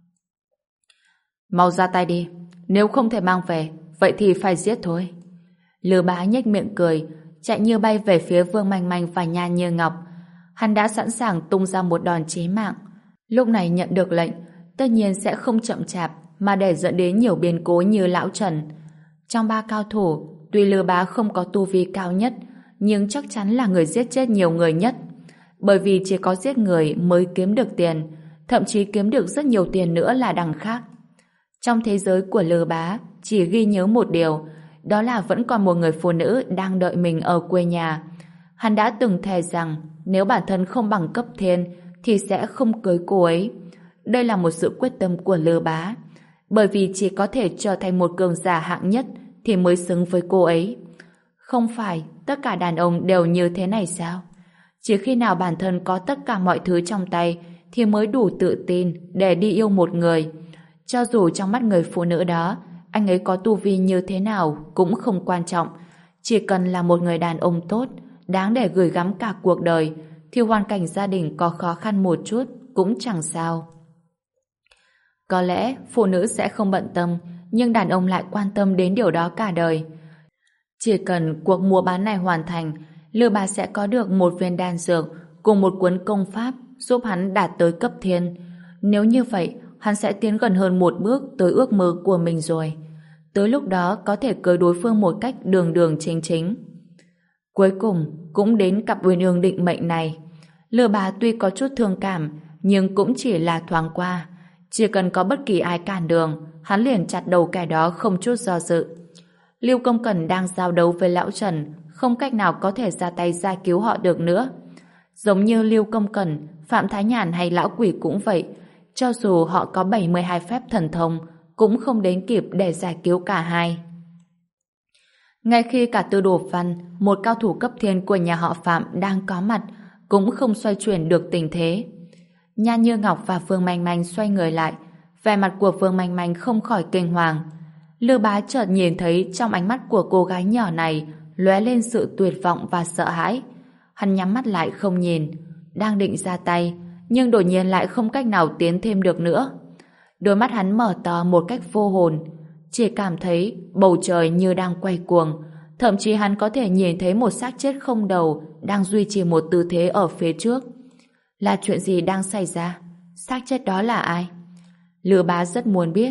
Mau ra tay đi, nếu không thể mang về, vậy thì phải giết thôi. Lư Bá nhếch miệng cười, chạy như bay về phía Vương Manh Manh và Nha Như Ngọc. Hắn đã sẵn sàng tung ra một đòn chí mạng. Lúc này nhận được lệnh, tất nhiên sẽ không chậm chạp, mà để dẫn đến nhiều biến cố như lão Trần. Trong ba cao thủ, tuy Lư Bá không có tu vi cao nhất, nhưng chắc chắn là người giết chết nhiều người nhất. Bởi vì chỉ có giết người mới kiếm được tiền, thậm chí kiếm được rất nhiều tiền nữa là đằng khác. Trong thế giới của Lư Bá, chỉ ghi nhớ một điều, đó là vẫn còn một người phụ nữ đang đợi mình ở quê nhà. Hắn đã từng thề rằng nếu bản thân không bằng cấp thiên thì sẽ không cưới cô ấy. Đây là một sự quyết tâm của Lư Bá, bởi vì chỉ có thể trở thành một cường giả hạng nhất thì mới xứng với cô ấy. Không phải tất cả đàn ông đều như thế này sao? Chỉ khi nào bản thân có tất cả mọi thứ trong tay thì mới đủ tự tin để đi yêu một người. Cho dù trong mắt người phụ nữ đó anh ấy có tu vi như thế nào cũng không quan trọng. Chỉ cần là một người đàn ông tốt, đáng để gửi gắm cả cuộc đời, thì hoàn cảnh gia đình có khó khăn một chút cũng chẳng sao. Có lẽ phụ nữ sẽ không bận tâm, nhưng đàn ông lại quan tâm đến điều đó cả đời. Chỉ cần cuộc mua bán này hoàn thành, Lư Bá sẽ có được một viên đan dược cùng một cuốn công pháp giúp hắn đạt tới cấp thiên. Nếu như vậy, hắn sẽ tiến gần hơn một bước tới ước mơ của mình rồi. Tới lúc đó có thể cưới đối phương một cách đường đường chính chính. Cuối cùng cũng đến cặp uyên ương định mệnh này. Lư Bá tuy có chút thương cảm, nhưng cũng chỉ là thoáng qua. Chỉ cần có bất kỳ ai cản đường, hắn liền chặt đầu kẻ đó không chút do dự. Liêu Công Cẩn đang giao đấu với lão Trần, không cách nào có thể ra tay giải cứu họ được nữa. Giống như Liêu Công Cẩn, Phạm Thái Nhàn hay lão quỷ cũng vậy. Cho dù họ có bảy mươi hai phép thần thông, cũng không đến kịp để giải cứu cả hai. Ngay khi cả Tư Đồ Văn, một cao thủ cấp thiên của nhà họ Phạm đang có mặt, cũng không xoay chuyển được tình thế. Nha Như Ngọc và Phương Manh Manh xoay người lại, vẻ mặt của Phương Manh Manh không khỏi kinh hoàng. Lư Bá chợt nhìn thấy trong ánh mắt của cô gái nhỏ này lóe lên sự tuyệt vọng và sợ hãi. Hắn nhắm mắt lại không nhìn, đang định ra tay, nhưng đột nhiên lại không cách nào tiến thêm được nữa. Đôi mắt hắn mở to một cách vô hồn, chỉ cảm thấy bầu trời như đang quay cuồng, thậm chí hắn có thể nhìn thấy một xác chết không đầu đang duy trì một tư thế ở phía trước. Là chuyện gì đang xảy ra? Xác chết đó là ai? Lư Bá rất muốn biết,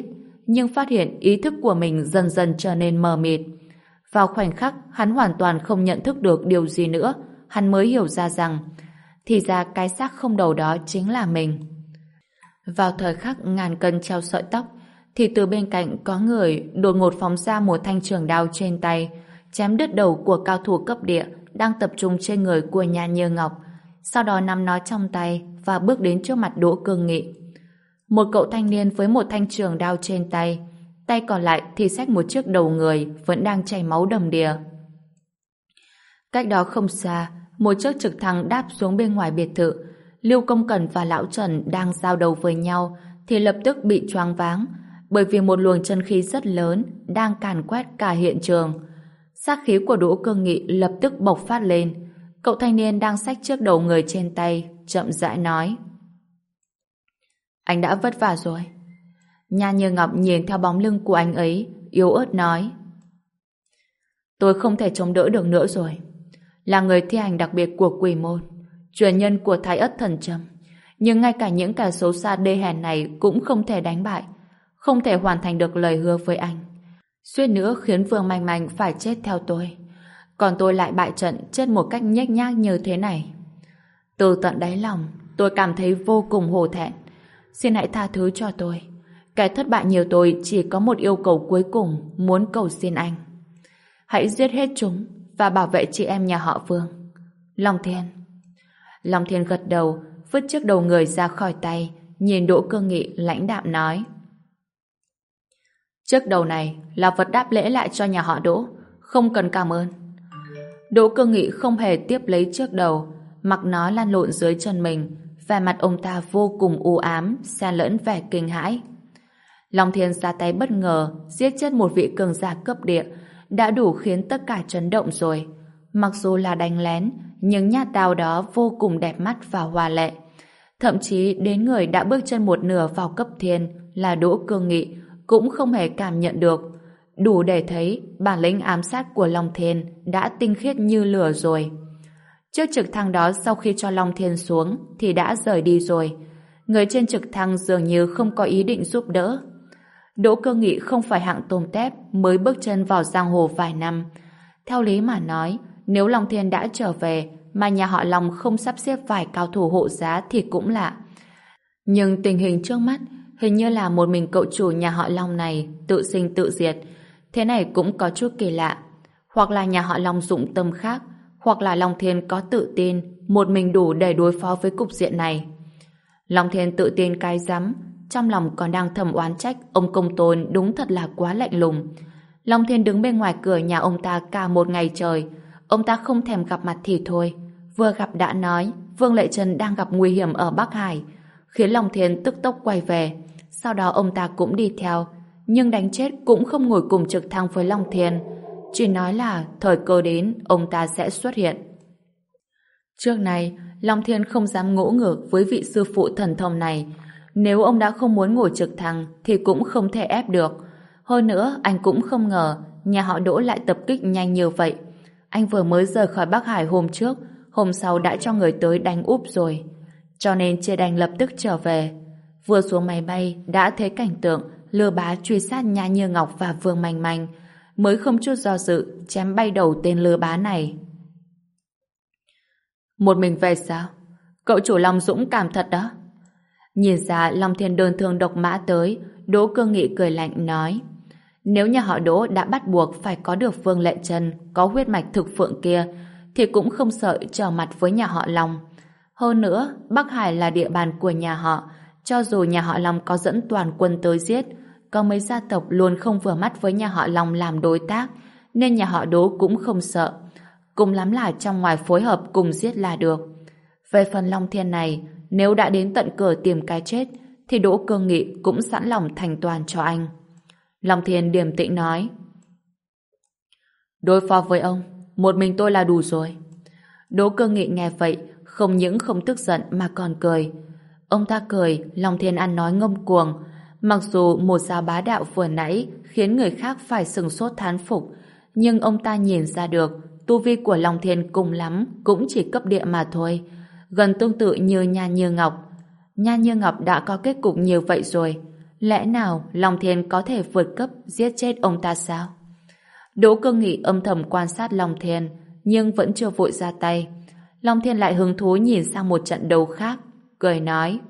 nhưng phát hiện ý thức của mình dần dần trở nên mờ mịt. Vào khoảnh khắc hắn hoàn toàn không nhận thức được điều gì nữa, hắn mới hiểu ra rằng thì ra cái xác không đầu đó chính là mình. Vào thời khắc ngàn cân treo sợi tóc, thì từ bên cạnh có người đột ngột phóng ra một thanh trường đao trên tay, chém đứt đầu của cao thủ cấp địa đang tập trung trên người của nhà Như Ngọc, sau đó nắm nó trong tay và bước đến trước mặt Đỗ Cương Nghị. Một cậu thanh niên với một thanh trường đao trên tay, tay còn lại thì xách một chiếc đầu người vẫn đang chảy máu đầm đìa. Cách đó không xa, một chiếc trực thăng đáp xuống bên ngoài biệt thự. Lưu Công Cẩn và Lão Trần đang giao đấu với nhau thì lập tức bị choáng váng, bởi vì một luồng chân khí rất lớn đang càn quét cả hiện trường. Sát khí của Đỗ Cương Nghị lập tức bộc phát lên. Cậu thanh niên đang xách chiếc đầu người trên tay chậm rãi nói: Anh đã vất vả rồi. Nha Như Ngọc nhìn theo bóng lưng của anh ấy, yếu ớt nói: Tôi không thể chống đỡ được nữa rồi. Là người thi hành đặc biệt của Quỷ Môn, truyền nhân của Thái Ất Thần Châm, nhưng ngay cả những kẻ xấu xa đê hèn này cũng không thể đánh bại, không thể hoàn thành được lời hứa với anh. Suýt nữa khiến Vương Manh Manh phải chết theo tôi, còn tôi lại bại trận chết một cách nhếch nhác như thế này. Từ tận đáy lòng, tôi cảm thấy vô cùng hổ thẹn. Xin hãy tha thứ cho tôi. Kẻ thất bại nhiều tôi chỉ có một yêu cầu cuối cùng muốn cầu xin anh. Hãy giết hết chúng và bảo vệ chị em nhà họ Vương. Long Thiên. Long Thiên gật đầu, vứt chiếc đầu người ra khỏi tay, nhìn Đỗ Cương Nghị lãnh đạm nói: Chiếc đầu này là vật đáp lễ lại cho nhà họ Đỗ, không cần cảm ơn. Đỗ Cương Nghị không hề tiếp lấy chiếc đầu, mặc nó lăn lộn dưới chân mình, vẻ mặt ông ta vô cùng u ám, xen lẫn vẻ kinh hãi. Long Thiên ra tay bất ngờ, giết chết một vị cường giả cấp địa, đã đủ khiến tất cả chấn động rồi. Mặc dù là đánh lén, nhưng nhát đao đó vô cùng đẹp mắt và hoa lệ. Thậm chí đến người đã bước chân một nửa vào cấp thiên là Đỗ Cương Nghị cũng không hề cảm nhận được. Đủ để thấy bản lĩnh ám sát của Long Thiên đã tinh khiết như lửa rồi. Chiếc trực thăng đó sau khi cho Long Thiên xuống thì đã rời đi rồi. Người trên trực thăng dường như không có ý định giúp đỡ. Đỗ Cương Nghị không phải hạng tôm tép mới bước chân vào giang hồ vài năm. Theo lý mà nói, nếu Long Thiên đã trở về mà nhà họ Long không sắp xếp vài cao thủ hộ giá thì cũng lạ. Nhưng tình hình trước mắt hình như là một mình cậu chủ nhà họ Long này tự sinh tự diệt. Thế này cũng có chút kỳ lạ. Hoặc là nhà họ Long dụng tâm khác, hoặc là Long Thiên có tự tin một mình đủ để đối phó với cục diện này. Long Thiên tự tin cái rắm, trong lòng còn đang thầm oán trách ông Công Tôn đúng thật là quá lạnh lùng. Long Thiên đứng bên ngoài cửa nhà ông ta cả một ngày trời. Ông ta không thèm gặp mặt thì thôi, vừa gặp đã nói Vương Lệ Trân đang gặp nguy hiểm ở Bắc Hải, khiến Long Thiên tức tốc quay về. Sau đó ông ta cũng đi theo, nhưng đánh chết cũng không ngồi cùng trực thăng với Long Thiên, chỉ nói là thời cơ đến ông ta sẽ xuất hiện. Trước này Long Thiên không dám ngỗ ngược với vị sư phụ thần thông này. Nếu ông đã không muốn ngồi trực thăng thì cũng không thể ép được. Hơn nữa anh cũng không ngờ nhà họ Đỗ lại tập kích nhanh như vậy. Anh vừa mới rời khỏi Bắc Hải hôm trước, hôm sau đã cho người tới đánh úp rồi. Cho nên chia đành lập tức trở về. Vừa xuống máy bay đã thấy cảnh tượng lừa bá truy sát Nha Như Ngọc và Vương Manh Manh, mới không chút do dự chém bay đầu tên lừa bá này. Một mình về sao? Cậu chủ Long dũng cảm thật đó. Nhìn ra Long Thiên đơn thương độc mã tới, Đỗ Cương Nghị cười lạnh nói: Nếu nhà họ Đỗ đã bắt buộc phải có được Vương Lệ Trân có huyết mạch thực phượng kia thì cũng không sợ trở mặt với nhà họ Long. Hơn nữa, Bắc Hải là địa bàn của nhà họ, cho dù nhà họ Long có dẫn toàn quân tới giết, có mấy gia tộc luôn không vừa mắt với nhà họ Long làm đối tác, nên nhà họ Đỗ cũng không sợ. Cùng lắm là trong ngoài phối hợp cùng giết là được. Về phần Long Thiên này, nếu đã đến tận cửa tìm cái chết, thì Đỗ Cương Nghị cũng sẵn lòng thành toàn cho anh. Long Thiên điềm tĩnh nói: Đối phó với ông, một mình tôi là đủ rồi. Đỗ Cương Nghị nghe vậy, không những không tức giận mà còn cười. Ông ta cười, Long Thiên ăn nói ngông cuồng. Mặc dù một giáo bá đạo vừa nãy khiến người khác phải sừng sốt thán phục, nhưng ông ta nhìn ra được tu vi của Long Thiên cùng lắm cũng chỉ cấp địa mà thôi, gần tương tự như Nha Như Ngọc. Nha Như Ngọc đã có kết cục như vậy rồi, Lẽ nào Long Thiên có thể vượt cấp giết chết ông ta sao? Đỗ Cương Nghị âm thầm quan sát Long Thiên, nhưng vẫn chưa vội ra tay. Long Thiên lại hứng thú nhìn sang một trận đấu khác, cười nói: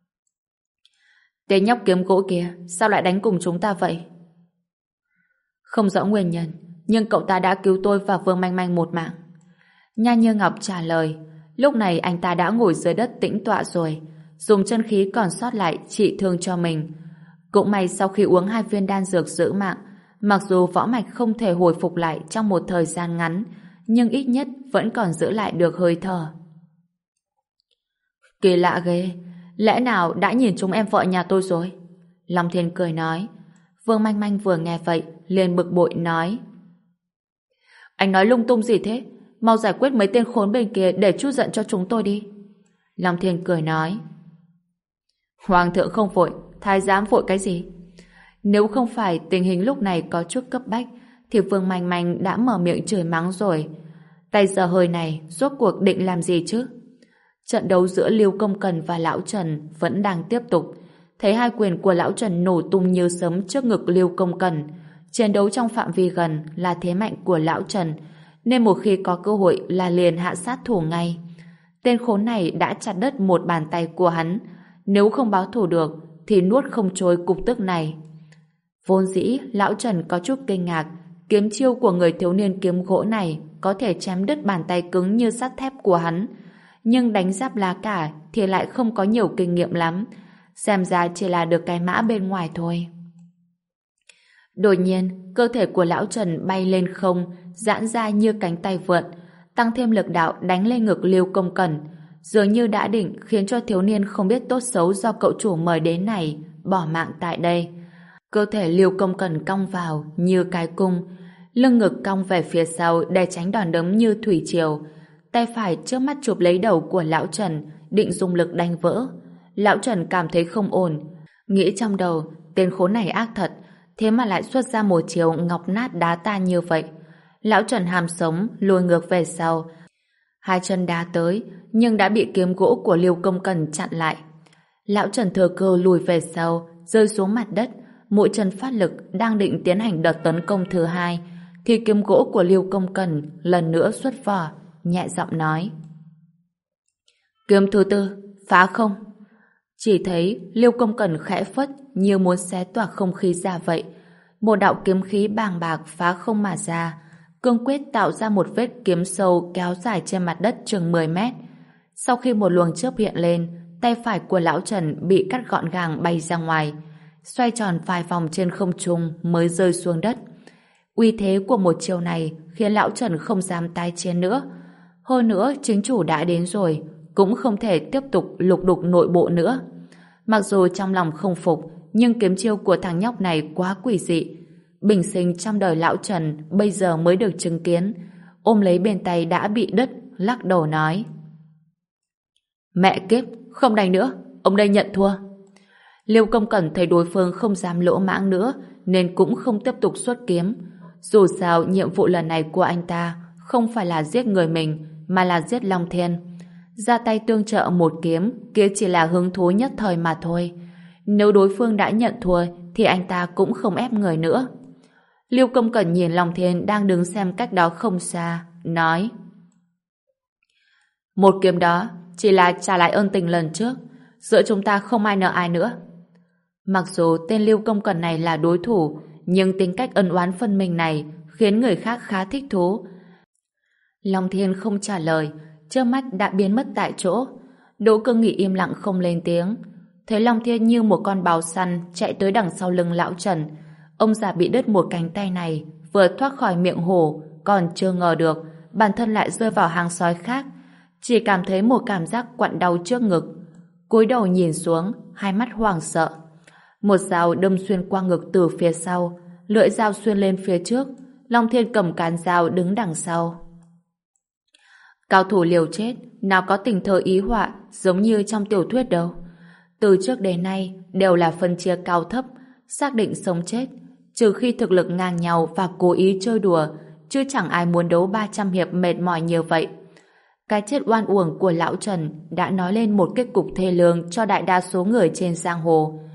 Tên nhóc kiếm gỗ kia, sao lại đánh cùng chúng ta vậy? Không rõ nguyên nhân, nhưng cậu ta đã cứu tôi và Vương Manh Manh một mạng. Nha Như Ngọc trả lời. Lúc này anh ta đã ngồi dưới đất tĩnh tọa rồi, dùng chân khí còn sót lại trị thương cho mình. Cũng may sau khi uống hai viên đan dược giữ mạng, mặc dù võ mạch không thể hồi phục lại trong một thời gian ngắn, nhưng ít nhất vẫn còn giữ lại được hơi thở. Kỳ lạ ghê, lẽ nào đã nhìn chúng em vợ nhà tôi rồi? Long Thiên cười nói. Vương Manh Manh vừa nghe vậy liền bực bội nói: Anh nói lung tung gì thế? Mau giải quyết mấy tên khốn bên kia để chút giận cho chúng tôi đi. Long Thiên cười nói: Hoàng thượng không vội, thái giám vội cái gì? Nếu không phải tình hình lúc này có chút cấp bách thì Vương Manh Manh đã mở miệng chửi mắng rồi. Tay giờ hơi này rốt cuộc định làm gì chứ? Trận đấu giữa Lưu Công Cần và Lão Trần vẫn đang tiếp tục. Thấy hai quyền của Lão Trần nổ tung như sấm trước ngực Lưu Công Cần. Chiến đấu trong phạm vi gần là thế mạnh của Lão Trần, nên một khi có cơ hội là liền hạ sát thủ ngay. Tên khốn này đã chặt đứt một bàn tay của hắn. Nếu không báo thù được thì nuốt không trôi cục tức này. Vốn dĩ Lão Trần có chút kinh ngạc, kiếm chiêu của người thiếu niên kiếm gỗ này có thể chém đứt bàn tay cứng như sắt thép của hắn, nhưng đánh giáp lá cả thì lại không có nhiều kinh nghiệm lắm, xem ra chỉ là được cái mã bên ngoài thôi. Đột nhiên cơ thể của Lão Trần bay lên không, giãn ra như cánh tay vượn, tăng thêm lực đạo đánh lên ngực Lưu Công Cẩn, dường như đã định khiến cho thiếu niên không biết tốt xấu do cậu chủ mời đến này bỏ mạng tại đây. Cơ thể Lưu Công Cẩn cong vào như cái cung, lưng ngực cong về phía sau để tránh đòn đấm như thủy triều. Tay phải trước mắt chụp lấy đầu của Lão Trần, định dùng lực đánh vỡ. Lão Trần cảm thấy không ổn, nghĩ trong đầu tên khốn này ác thật, thế mà lại xuất ra một chiều ngọc nát đá tan như vậy. Lão Trần hàm sống lùi ngược về sau, hai chân đá tới nhưng đã bị kiếm gỗ của Lưu Công Cần chặn lại. Lão Trần thừa cơ lùi về sau, rơi xuống mặt đất, mũi chân phát lực đang định tiến hành đợt tấn công thứ hai thì kiếm gỗ của Lưu Công Cần lần nữa xuất vỏ, nhẹ giọng nói: Kiếm thứ tư, phá không. Chỉ thấy Lưu Công Cần khẽ phất như muốn xé toạc không khí ra vậy. Một đạo kiếm khí bàng bạc phá không mà ra, cương quyết tạo ra một vết kiếm sâu kéo dài trên mặt đất chừng mười mét. Sau khi một luồng chớp hiện lên, tay phải của Lão Trần bị cắt gọn gàng bay ra ngoài, xoay tròn vài vòng trên không trung mới rơi xuống đất. Uy thế của một chiều này khiến Lão Trần không dám tái chiến nữa. Hơn nữa chính chủ đã đến rồi, cũng không thể tiếp tục lục đục nội bộ nữa. Mặc dù trong lòng không phục, nhưng kiếm chiêu của thằng nhóc này quá quỷ dị. Bình sinh trong đời Lão Trần bây giờ mới được chứng kiến. Ôm lấy bên tay đã bị đứt, lắc đầu nói: Mẹ kiếp, không đánh nữa, ông đây nhận thua. Liêu Công Cẩn thấy đối phương không dám lỗ mãng nữa nên cũng không tiếp tục xuất kiếm. Dù sao nhiệm vụ lần này của anh ta không phải là giết người mình mà là giết Long Thiên. Ra tay tương trợ một kiếm kia chỉ là hứng thú nhất thời mà thôi. Nếu đối phương đã nhận thua thì anh ta cũng không ép người nữa. Liêu Công Cẩn nhìn Long Thiên đang đứng xem cách đó không xa, nói: Một kiếm đó chỉ là trả lại ơn tình lần trước, giữa chúng ta không ai nợ ai nữa. Mặc dù tên Liêu Công Cẩn này là đối thủ, nhưng tính cách ân oán phân minh này khiến người khác khá thích thú. Long Thiên không trả lời, chớp mắt đã biến mất tại chỗ. Đỗ Cương Nghị im lặng không lên tiếng. Thấy Long Thiên như một con báo săn chạy tới đằng sau lưng Lão Trần. Ông già bị đứt một cánh tay này vừa thoát khỏi miệng hổ, còn chưa ngờ được bản thân lại rơi vào hang sói khác, chỉ cảm thấy một cảm giác quặn đau trước ngực. Cúi đầu nhìn xuống, hai mắt hoảng sợ. Một dao đâm xuyên qua ngực từ phía sau, lưỡi dao xuyên lên phía trước. Long Thiên cầm cán dao đứng đằng sau. Cao thủ liều chết nào có tình thơ ý họa giống như trong tiểu thuyết đâu. Từ trước đến nay đều là phân chia cao thấp, xác định sống chết, trừ khi thực lực ngang nhau và cố ý chơi đùa, chứ chẳng ai muốn đấu ba trăm hiệp mệt mỏi như vậy. Cái chết oan uổng của Lão Trần đã nói lên một kết cục thê lương cho đại đa số người trên giang hồ.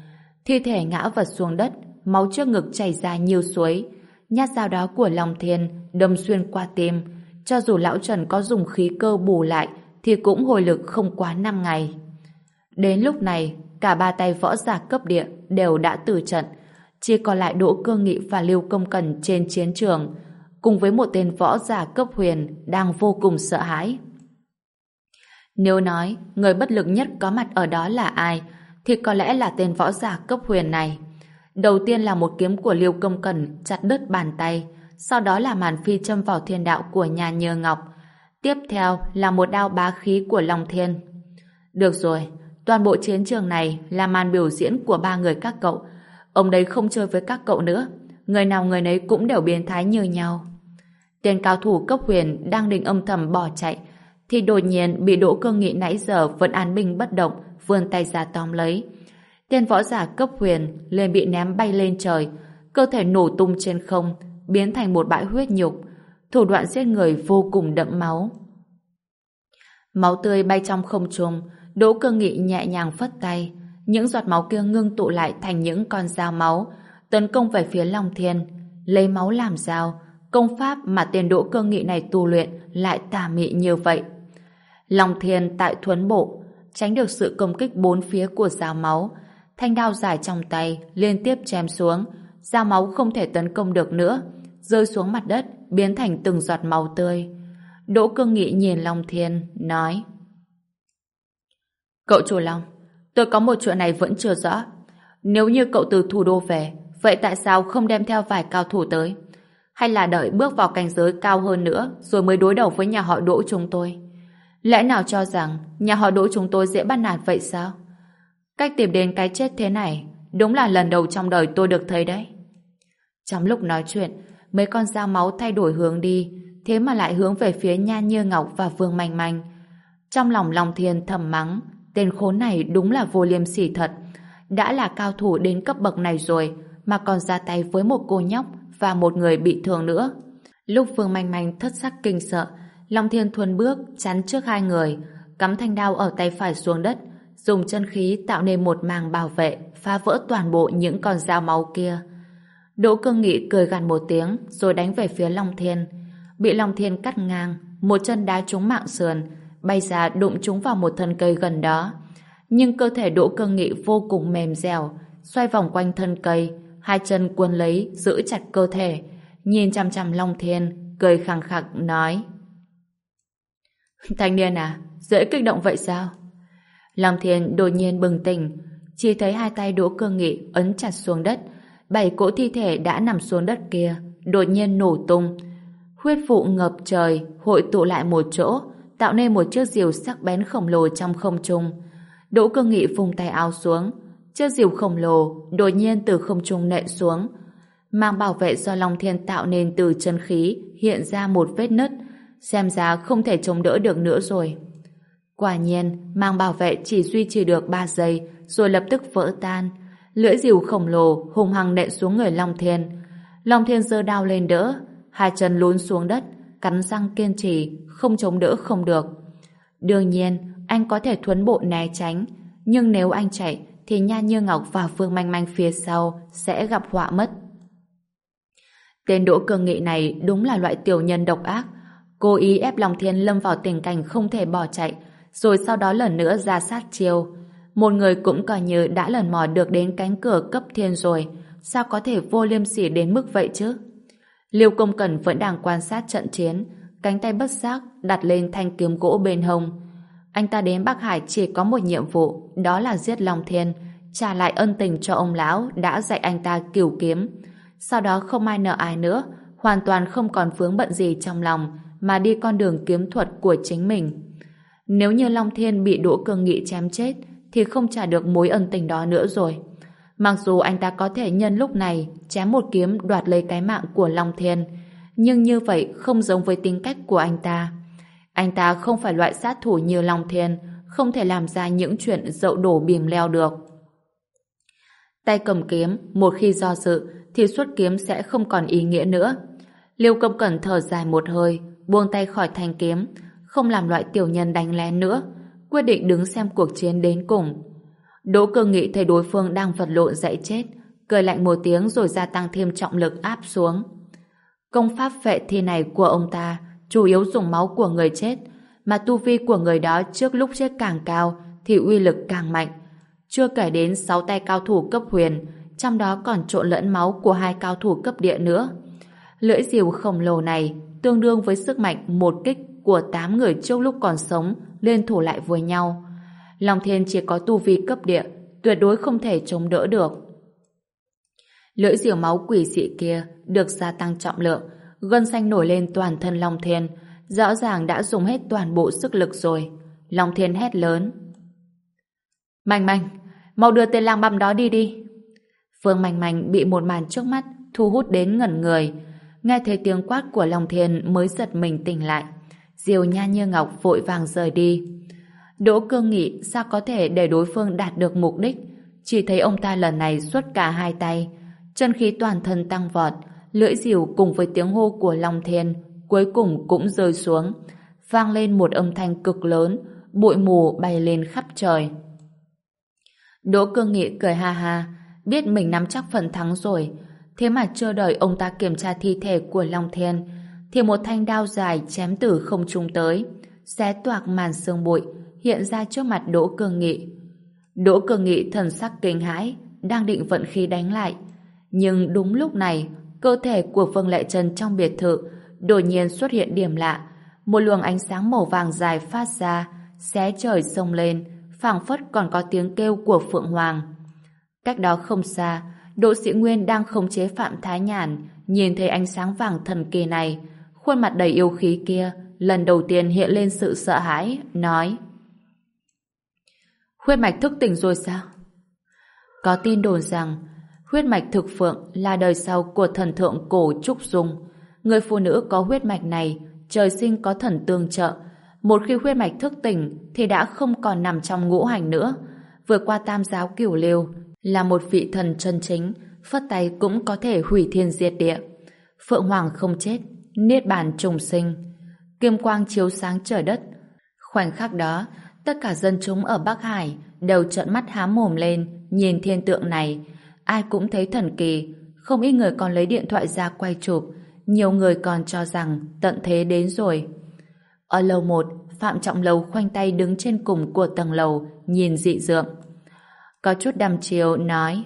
Thi thể ngã vật xuống đất, máu trước ngực chảy ra nhiều suối. Nhát dao đó của Long Thiên đâm xuyên qua tim, cho dù lão Trần có dùng khí cơ bù lại thì cũng hồi lực không quá năm ngày. Đến lúc này, cả ba tay võ giả cấp địa đều đã tử trận, chỉ còn lại Đỗ Cương Nghị và Lưu Công Cẩn trên chiến trường, cùng với một tên võ giả cấp huyền đang vô cùng sợ hãi. Nếu nói người bất lực nhất có mặt ở đó là ai, thì có lẽ là tên võ giả cấp huyền này. Đầu tiên là một kiếm của Lưu Công Cẩn chặt đứt bàn tay, sau đó là màn phi châm vào thiên đạo của nhà Nhơ Ngọc, tiếp theo là một đao bá khí của Long Thiên. Được rồi, toàn bộ chiến trường này là màn biểu diễn của ba người các cậu. Ông đấy không chơi với các cậu nữa, người nào người nấy cũng đều biến thái như nhau. Tên cao thủ cấp huyền đang định âm thầm bỏ chạy, thì đột nhiên bị Đỗ Cương Nghị nãy giờ vẫn án binh bất động vươn tay ra tóm lấy. Tên võ giả cấp huyền liền bị ném bay lên trời, cơ thể nổ tung trên không, biến thành một bãi huyết nhục. Thủ đoạn giết người vô cùng đẫm máu. Máu tươi bay trong không trung, Đỗ Cương Nghị nhẹ nhàng phất tay, những giọt máu kia ngưng tụ lại thành những con dao máu, tấn công về phía Long Thiên, lấy máu làm dao. Công pháp mà tên Đỗ Cương Nghị này tu luyện lại tà mị như vậy. Long Thiên tại thuấn bộ, tránh được sự công kích bốn phía của dao máu. Thanh đao dài trong tay liên tiếp chém xuống, dao máu không thể tấn công được nữa, rơi xuống mặt đất, biến thành từng giọt máu tươi. Đỗ Cương Nghị nhìn Long Thiên, nói: Cậu chủ Long, tôi có một chuyện này vẫn chưa rõ. Nếu như cậu từ thủ đô về, vậy tại sao không đem theo vài cao thủ tới? Hay là đợi bước vào cảnh giới cao hơn nữa rồi mới đối đầu với nhà họ Đỗ chúng tôi? Lẽ nào cho rằng nhà họ Đỗ chúng tôi dễ bắt nạt vậy sao? Cách tìm đến cái chết thế này đúng là lần đầu trong đời tôi được thấy đấy. Trong lúc nói chuyện, mấy con dao máu thay đổi hướng đi, thế mà lại hướng về phía Nha Như Ngọc và Vương Manh Manh. Trong lòng Long Thiên thầm mắng, tên khốn này đúng là vô liêm sỉ thật. Đã là cao thủ đến cấp bậc này rồi mà còn ra tay với một cô nhóc và một người bị thương nữa. Lúc Vương Manh Manh thất sắc kinh sợ, Long Thiên thuần bước chắn trước hai người, cắm thanh đao ở tay phải xuống đất, dùng chân khí tạo nên một màng bảo vệ, phá vỡ toàn bộ những con dao máu kia. Đỗ Cương Nghị cười gằn một tiếng rồi đánh về phía Long Thiên. Bị Long Thiên cắt ngang, một chân đá trúng mạng sườn, bay ra đụng trúng vào một thân cây gần đó. Nhưng cơ thể Đỗ Cương Nghị vô cùng mềm dẻo, xoay vòng quanh thân cây, hai chân cuốn lấy giữ chặt cơ thể, nhìn chằm chằm Long Thiên, cười khằng khặc nói: Thanh niên à, dễ kích động vậy sao? Long Thiên đột nhiên bừng tỉnh, chỉ thấy hai tay Đỗ Cương Nghị ấn chặt xuống đất, bảy cỗ thi thể đã nằm xuống đất kia đột nhiên nổ tung, huyết vụ ngập trời hội tụ lại một chỗ, tạo nên một chiếc rìu sắc bén khổng lồ trong không trung. Đỗ Cương Nghị vung tay áo xuống, chiếc rìu khổng lồ đột nhiên từ không trung nện xuống. Màng bảo vệ do Long Thiên tạo nên từ chân khí hiện ra một vết nứt, xem ra không thể chống đỡ được nữa rồi. Quả nhiên, màng bảo vệ chỉ duy trì được ba giây rồi lập tức vỡ tan. Lưỡi rìu khổng lồ hung hăng nện xuống người Long Thiên. Long Thiên giơ đao lên đỡ, hai chân lún xuống đất, cắn răng kiên trì, không chống đỡ không được. Đương nhiên, anh có thể thuấn bộ né tránh, nhưng nếu anh chạy thì Nha Như Ngọc và Vương Manh Manh phía sau sẽ gặp họa mất. Tên Đỗ Cương Nghị này đúng là loại tiểu nhân độc ác, cố ý ép Long Thiên lâm vào tình cảnh không thể bỏ chạy, rồi sau đó lần nữa ra sát chiêu. Một người cũng coi như đã lần mò được đến cánh cửa cấp thiên rồi, sao có thể vô liêm sỉ đến mức vậy chứ? Liêu Công Cẩn vẫn đang quan sát trận chiến, cánh tay bất giác đặt lên thanh kiếm gỗ bên hông. Anh ta đến Bắc Hải chỉ có một nhiệm vụ, đó là giết Long Thiên, trả lại ân tình cho ông lão đã dạy anh ta cửu kiếm. Sau đó không ai nợ ai nữa, hoàn toàn không còn vướng bận gì trong lòng, mà đi con đường kiếm thuật của chính mình. Nếu như Long Thiên bị Đỗ Cương Nghị chém chết, thì không trả được mối ân tình đó nữa rồi. Mặc dù anh ta có thể nhân lúc này chém một kiếm đoạt lấy cái mạng của Long Thiên, nhưng như vậy không giống với tính cách của anh ta. Anh ta không phải loại sát thủ như Long Thiên, không thể làm ra những chuyện dậu đổ bìm leo được. Tay cầm kiếm, một khi do dự, thì xuất kiếm sẽ không còn ý nghĩa nữa. Liêu Công Cẩn thở dài một hơi, buông tay khỏi thanh kiếm, không làm loại tiểu nhân đánh lén nữa, quyết định đứng xem cuộc chiến đến cùng. Đỗ Cương Nghị thấy đối phương đang vật lộn dãy chết, cười lạnh một tiếng rồi gia tăng thêm trọng lực áp xuống. Công pháp vệ thi này của ông ta chủ yếu dùng máu của người chết, mà tu vi của người đó trước lúc chết càng cao thì uy lực càng mạnh. Chưa kể đến sáu tay cao thủ cấp huyền, trong đó còn trộn lẫn máu của hai cao thủ cấp địa nữa. Lưỡi diều khổng lồ này tương đương với sức mạnh một kích của tám người trước lúc còn sống liên thủ lại với nhau. Long Thiên chỉ có tu vi cấp địa, tuyệt đối không thể chống đỡ được. Lưỡi diều máu quỷ dị kia được gia tăng trọng lượng, gân xanh nổi lên toàn thân Long Thiên, rõ ràng đã dùng hết toàn bộ sức lực rồi. Long Thiên hét lớn: Manh Manh, mau đưa tên lang băm đó đi đi. Phương Manh Manh bị một màn trước mắt thu hút đến ngẩn người, nghe thấy tiếng quát của Long Thiên mới giật mình tỉnh lại. Diều Nha Như Ngọc vội vàng rời đi. Đỗ Cương Nghị sao có thể để đối phương đạt được mục đích, chỉ thấy ông ta lần này xuất cả hai tay, chân khí toàn thân tăng vọt, lưỡi diều cùng với tiếng hô của Long Thiên cuối cùng cũng rơi xuống, vang lên một âm thanh cực lớn, bụi mù bay lên khắp trời. Đỗ Cương Nghị cười ha ha, biết mình nắm chắc phần thắng rồi, thế mà chưa đợi ông ta kiểm tra thi thể của Long Thiên thì một thanh đao dài chém từ không trung tới, xé toạc màn sương bụi hiện ra trước mặt Đỗ Cương Nghị. Đỗ Cương Nghị thần sắc kinh hãi, đang định vận khí đánh lại, nhưng đúng lúc này cơ thể của Vương Lệ Trân trong biệt thự đột nhiên xuất hiện điểm lạ, một luồng ánh sáng màu vàng dài phát ra, xé trời xông lên, phảng phất còn có tiếng kêu của Phượng Hoàng. Cách đó không xa, Đỗ Sĩ Nguyên đang khống chế Phạm Thái Nhàn, nhìn thấy ánh sáng vàng thần kỳ này, khuôn mặt đầy yêu khí kia lần đầu tiên hiện lên sự sợ hãi, nói: Huyết mạch thức tỉnh rồi sao? Có tin đồn rằng huyết mạch thực phượng là đời sau của thần thượng cổ Trúc Dung. Người phụ nữ có huyết mạch này trời sinh có thần tương trợ, một khi huyết mạch thức tỉnh thì đã không còn nằm trong ngũ hành nữa, vượt qua tam giáo cửu lưu, là một vị thần chân chính, phất tay cũng có thể hủy thiên diệt địa. Phượng Hoàng không chết, niết bàn trùng sinh, kim quang chiếu sáng trời đất. Khoảnh khắc đó, tất cả dân chúng ở Bắc Hải đều trợn mắt há mồm lên nhìn thiên tượng này, ai cũng thấy thần kỳ, không ít người còn lấy điện thoại ra quay chụp, nhiều người còn cho rằng tận thế đến rồi. Ở lầu một, Phạm Trọng Lầu khoanh tay đứng trên cùng của tầng lầu, nhìn dị tượng. Có chút đăm chiêu nói: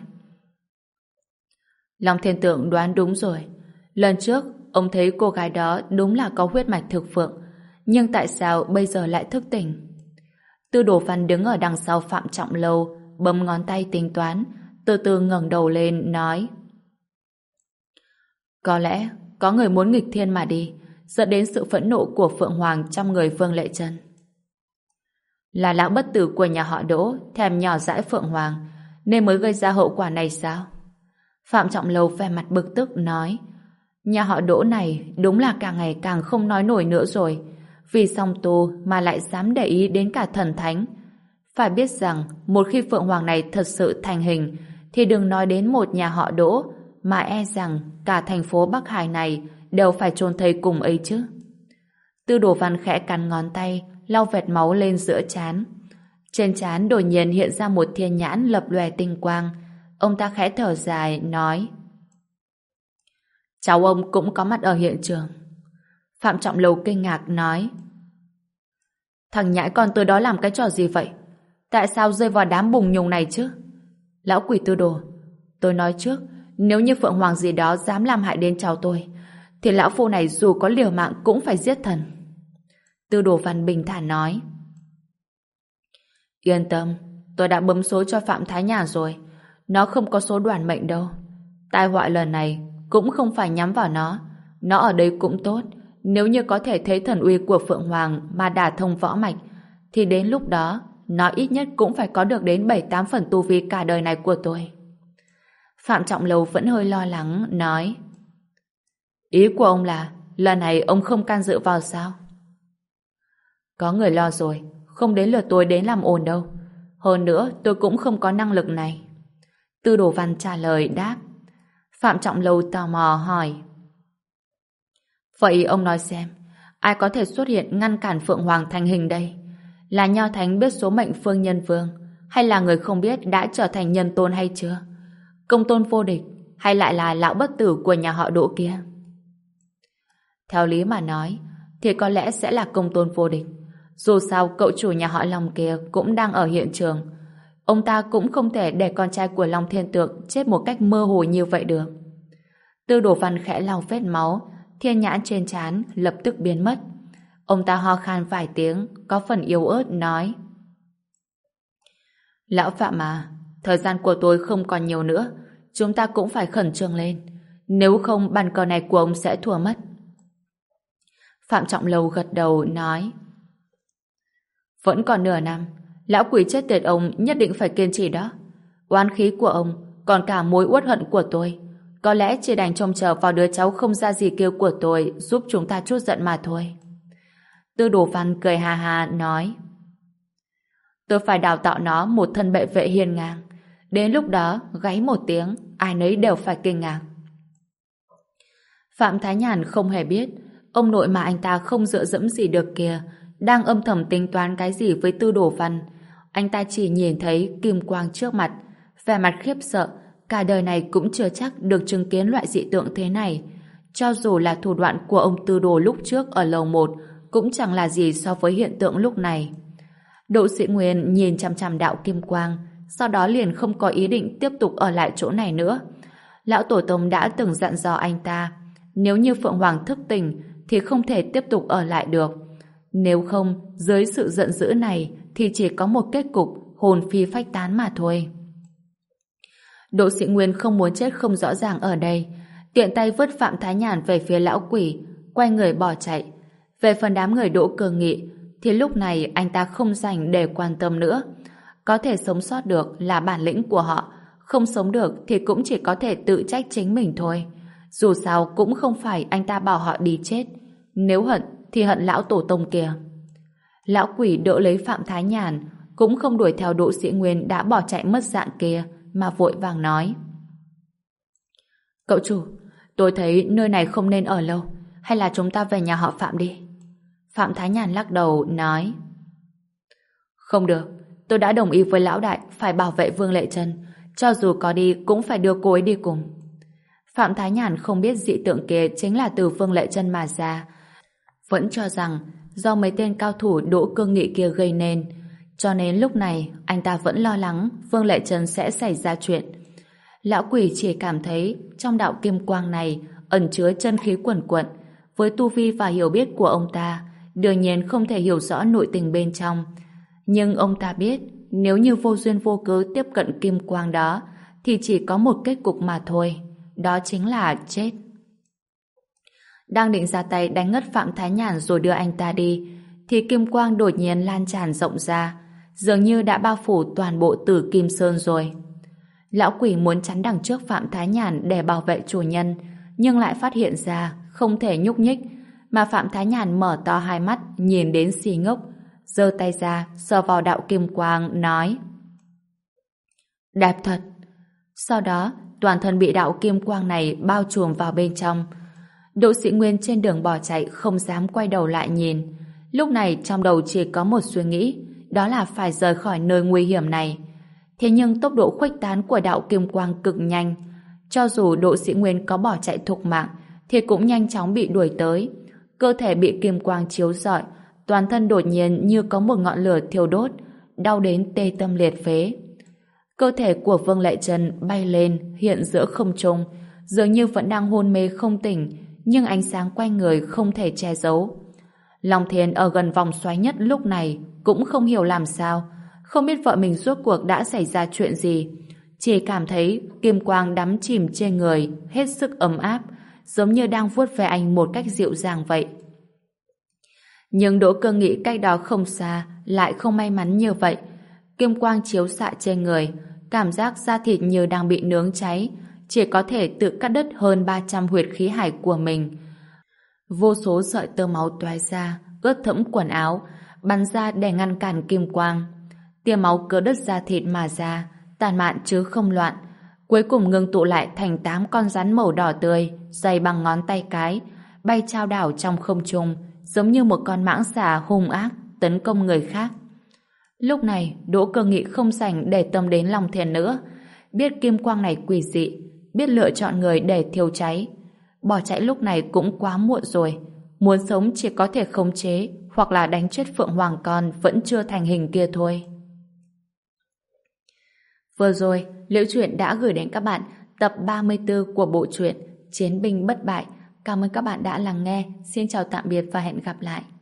Long Thiên Tượng đoán đúng rồi. Lần trước, ông thấy cô gái đó đúng là có huyết mạch thực phượng, nhưng tại sao bây giờ lại thức tỉnh? Tư Đồ Văn đứng ở đằng sau Phạm Trọng Lầu, bấm ngón tay tính toán, từ từ ngẩng đầu lên, nói: Có lẽ có người muốn nghịch thiên mà đi, dẫn đến sự phẫn nộ của Phượng Hoàng trong người Vương Lệ Trân. Là lão bất tử của nhà họ Đỗ thèm nhỏ dãi Phượng Hoàng nên mới gây ra hậu quả này sao? Phạm Trọng Lầu vẻ mặt bực tức nói: Nhà họ Đỗ này đúng là càng ngày càng không nói nổi nữa rồi, vì song tu mà lại dám để ý đến cả thần thánh. Phải biết rằng một khi Phượng Hoàng này thật sự thành hình thì đừng nói đến một nhà họ Đỗ, mà e rằng cả thành phố Bắc Hải này đều phải chôn thây cùng ấy chứ. Tư Đồ Văn khẽ cắn ngón tay, lau vệt máu lên giữa trán. Trên trán đột nhiên hiện ra một thiên nhãn lập lòe tinh quang. Ông ta khẽ thở dài, nói: Cháu ông cũng có mặt ở hiện trường. Phạm Trọng Lầu kinh ngạc nói: Thằng nhãi con tôi đó làm cái trò gì vậy? Tại sao rơi vào đám bùng nhùng này chứ? Lão quỷ Tư Đồ, tôi nói trước, nếu như Phượng Hoàng gì đó dám làm hại đến cháu tôi, thì lão phu này dù có liều mạng cũng phải giết thần. Tư Đồ Văn bình thản nói: Yên tâm, tôi đã bấm số cho Phạm Thái Nhà rồi. Nó không có số đoản mệnh đâu. Tai họa lần này cũng không phải nhắm vào nó. Nó ở đây cũng tốt. Nếu như có thể thấy thần uy của Phượng Hoàng mà đả thông võ mạch, thì đến lúc đó nó ít nhất cũng phải có được đến bảy tám phần tu vi cả đời này của tôi. Phạm Trọng Lầu vẫn hơi lo lắng, nói: Ý của ông là lần này ông không can dự vào sao? Có người lo rồi, không đến lượt tôi đến làm ồn đâu. Hơn nữa tôi cũng không có năng lực này. Tư Đồ Văn trả lời đáp. Phạm Trọng Lầu tò mò hỏi: Vậy ông nói xem, ai có thể xuất hiện ngăn cản Phượng Hoàng thành hình đây? Là Nho Thánh biết số mệnh Phương Nhân Vương, hay là người không biết đã trở thành nhân tôn hay chưa? Công tôn vô địch hay lại là lão bất tử của nhà họ Đỗ kia? Theo lý mà nói thì có lẽ sẽ là công tôn vô địch. Dù sao cậu chủ nhà họ Long kia cũng đang ở hiện trường. Ông ta cũng không thể để con trai của Long Thiên Tượng chết một cách mơ hồ như vậy được. Tư Đồ Văn khẽ lau vết máu, thiên nhãn trên trán lập tức biến mất. Ông ta ho khan vài tiếng, có phần yếu ớt nói: Lão Phạm à, thời gian của tôi không còn nhiều nữa, chúng ta cũng phải khẩn trương lên, nếu không bàn cờ này của ông sẽ thua mất. Phạm Trọng Lâu gật đầu nói: Vẫn còn nửa năm, lão quỷ chết tiệt ông nhất định phải kiên trì đó. Oán khí của ông, còn cả mối uất hận của tôi, có lẽ chỉ đành trông chờ vào đứa cháu không ra gì kia của tôi giúp chúng ta trút giận mà thôi. Tư Đồ Văn cười hà hà nói: Tôi phải đào tạo nó một thân bệ vệ hiên ngang. Đến lúc đó, gáy một tiếng, ai nấy đều phải kinh ngạc. Phạm Thái Nhàn không hề biết, ông nội mà anh ta không dựa dẫm gì được kìa, đang âm thầm tính toán cái gì với Tư Đồ Văn. Anh ta chỉ nhìn thấy kim quang trước mặt, vẻ mặt khiếp sợ, cả đời này cũng chưa chắc được chứng kiến loại dị tượng thế này. Cho dù là thủ đoạn của ông Tư Đồ lúc trước ở lầu một, cũng chẳng là gì so với hiện tượng lúc này. Đỗ Sĩ Nguyên nhìn chằm chằm đạo kim quang, sau đó liền không có ý định tiếp tục ở lại chỗ này nữa. Lão Tổ Tông đã từng dặn dò anh ta, nếu như Phượng Hoàng thức tỉnh thì không thể tiếp tục ở lại được. Nếu không, dưới sự giận dữ này thì chỉ có một kết cục hồn phi phách tán mà thôi. Đỗ Sĩ Nguyên không muốn chết không rõ ràng ở đây, tiện tay vứt Phạm Thái Nhàn về phía lão quỷ, quay người bỏ chạy. Về phần đám người Đỗ Cường Nghị thì lúc này anh ta không dành để quan tâm nữa. Có thể sống sót được là bản lĩnh của họ, không sống được thì cũng chỉ có thể tự trách chính mình thôi. Dù sao cũng không phải anh ta bảo họ đi chết. Nếu hận thì hận lão tổ tông kìa. Lão quỷ đỡ lấy Phạm Thái Nhàn, cũng không đuổi theo Đỗ Sĩ Nguyên đã bỏ chạy mất dạng kia, mà vội vàng nói: Cậu chủ, tôi thấy nơi này không nên ở lâu, hay là chúng ta về nhà họ Phạm đi. Phạm Thái Nhàn lắc đầu nói: Không được, tôi đã đồng ý với lão đại phải bảo vệ Vương Lệ Trân, cho dù có đi cũng phải đưa cô ấy đi cùng. Phạm Thái Nhàn không biết dị tượng kia chính là từ Vương Lệ Trân mà ra, vẫn cho rằng do mấy tên cao thủ Đỗ Cương Nghị kia gây nên, cho nên lúc này anh ta vẫn lo lắng Vương Lệ Trân sẽ xảy ra chuyện. Lão quỷ chỉ cảm thấy trong đạo kim quang này ẩn chứa chân khí quần quận. Với tu vi và hiểu biết của ông ta, đương nhiên không thể hiểu rõ nội tình bên trong. Nhưng ông ta biết, nếu như vô duyên vô cớ tiếp cận kim quang đó, thì chỉ có một kết cục mà thôi. Đó chính là chết. Đang định ra tay đánh ngất Phạm Thái Nhàn rồi đưa anh ta đi, thì kim quang đột nhiên lan tràn rộng ra, dường như đã bao phủ toàn bộ Tử Kim Sơn rồi. Lão quỷ muốn chắn đằng trước Phạm Thái Nhàn để bảo vệ chủ nhân, nhưng lại phát hiện ra không thể nhúc nhích, mà Phạm Thái Nhàn mở to hai mắt nhìn đến xì ngốc, giơ tay ra sờ vào đạo kim quang nói: Đẹp thật. Sau đó toàn thân bị đạo kim quang này bao trùm vào bên trong. Đỗ Sĩ Nguyên trên đường bỏ chạy không dám quay đầu lại nhìn. Lúc này trong đầu chỉ có một suy nghĩ, đó là phải rời khỏi nơi nguy hiểm này. Thế nhưng tốc độ khuếch tán của đạo kim quang cực nhanh, cho dù Đỗ Sĩ Nguyên có bỏ chạy thục mạng thì cũng nhanh chóng bị đuổi tới. Cơ thể bị kim quang chiếu rọi, toàn thân đột nhiên như có một ngọn lửa thiêu đốt, đau đến tê tâm liệt phế. Cơ thể của Vương Lệ Trân bay lên hiện giữa không trung, dường như vẫn đang hôn mê không tỉnh, nhưng ánh sáng quanh người không thể che giấu. Long Thiên ở gần vòng xoáy nhất lúc này cũng không hiểu làm sao, không biết vợ mình rốt cuộc đã xảy ra chuyện gì, chỉ cảm thấy kim quang đắm chìm trên người hết sức ấm áp, giống như đang vuốt ve anh một cách dịu dàng vậy. Nhưng Đỗ Cương Nghị cách đó không xa lại không may mắn như vậy. Kim quang chiếu xạ trên người, cảm giác da thịt như đang bị nướng cháy, chỉ có thể tự cắt đứt hơn ba trăm huyệt khí hải của mình. Vô số sợi tơ máu toái ra, ướt thẫm quần áo, bắn ra để ngăn cản kim quang. Tia máu cứa đứt da thịt mà ra, tàn mạn chứ không loạn, cuối cùng ngưng tụ lại thành tám con rắn màu đỏ tươi, dày bằng ngón tay cái, bay chao đảo trong không trung, giống như một con mãng xà hung ác tấn công người khác. Lúc này, Đỗ Cơ Nghị không rảnh để tâm đến Long Thiên nữa. Biết kim quang này quỷ dị, biết lựa chọn người để thiêu cháy. Bỏ chạy lúc này cũng quá muộn rồi. Muốn sống chỉ có thể khống chế hoặc là đánh chết Phượng Hoàng con vẫn chưa thành hình kia thôi. Vừa rồi, Liễu Chuyện đã gửi đến các bạn tập ba mươi tư của bộ truyện Chiến binh bất bại. Cảm ơn các bạn đã lắng nghe. Xin chào tạm biệt và hẹn gặp lại.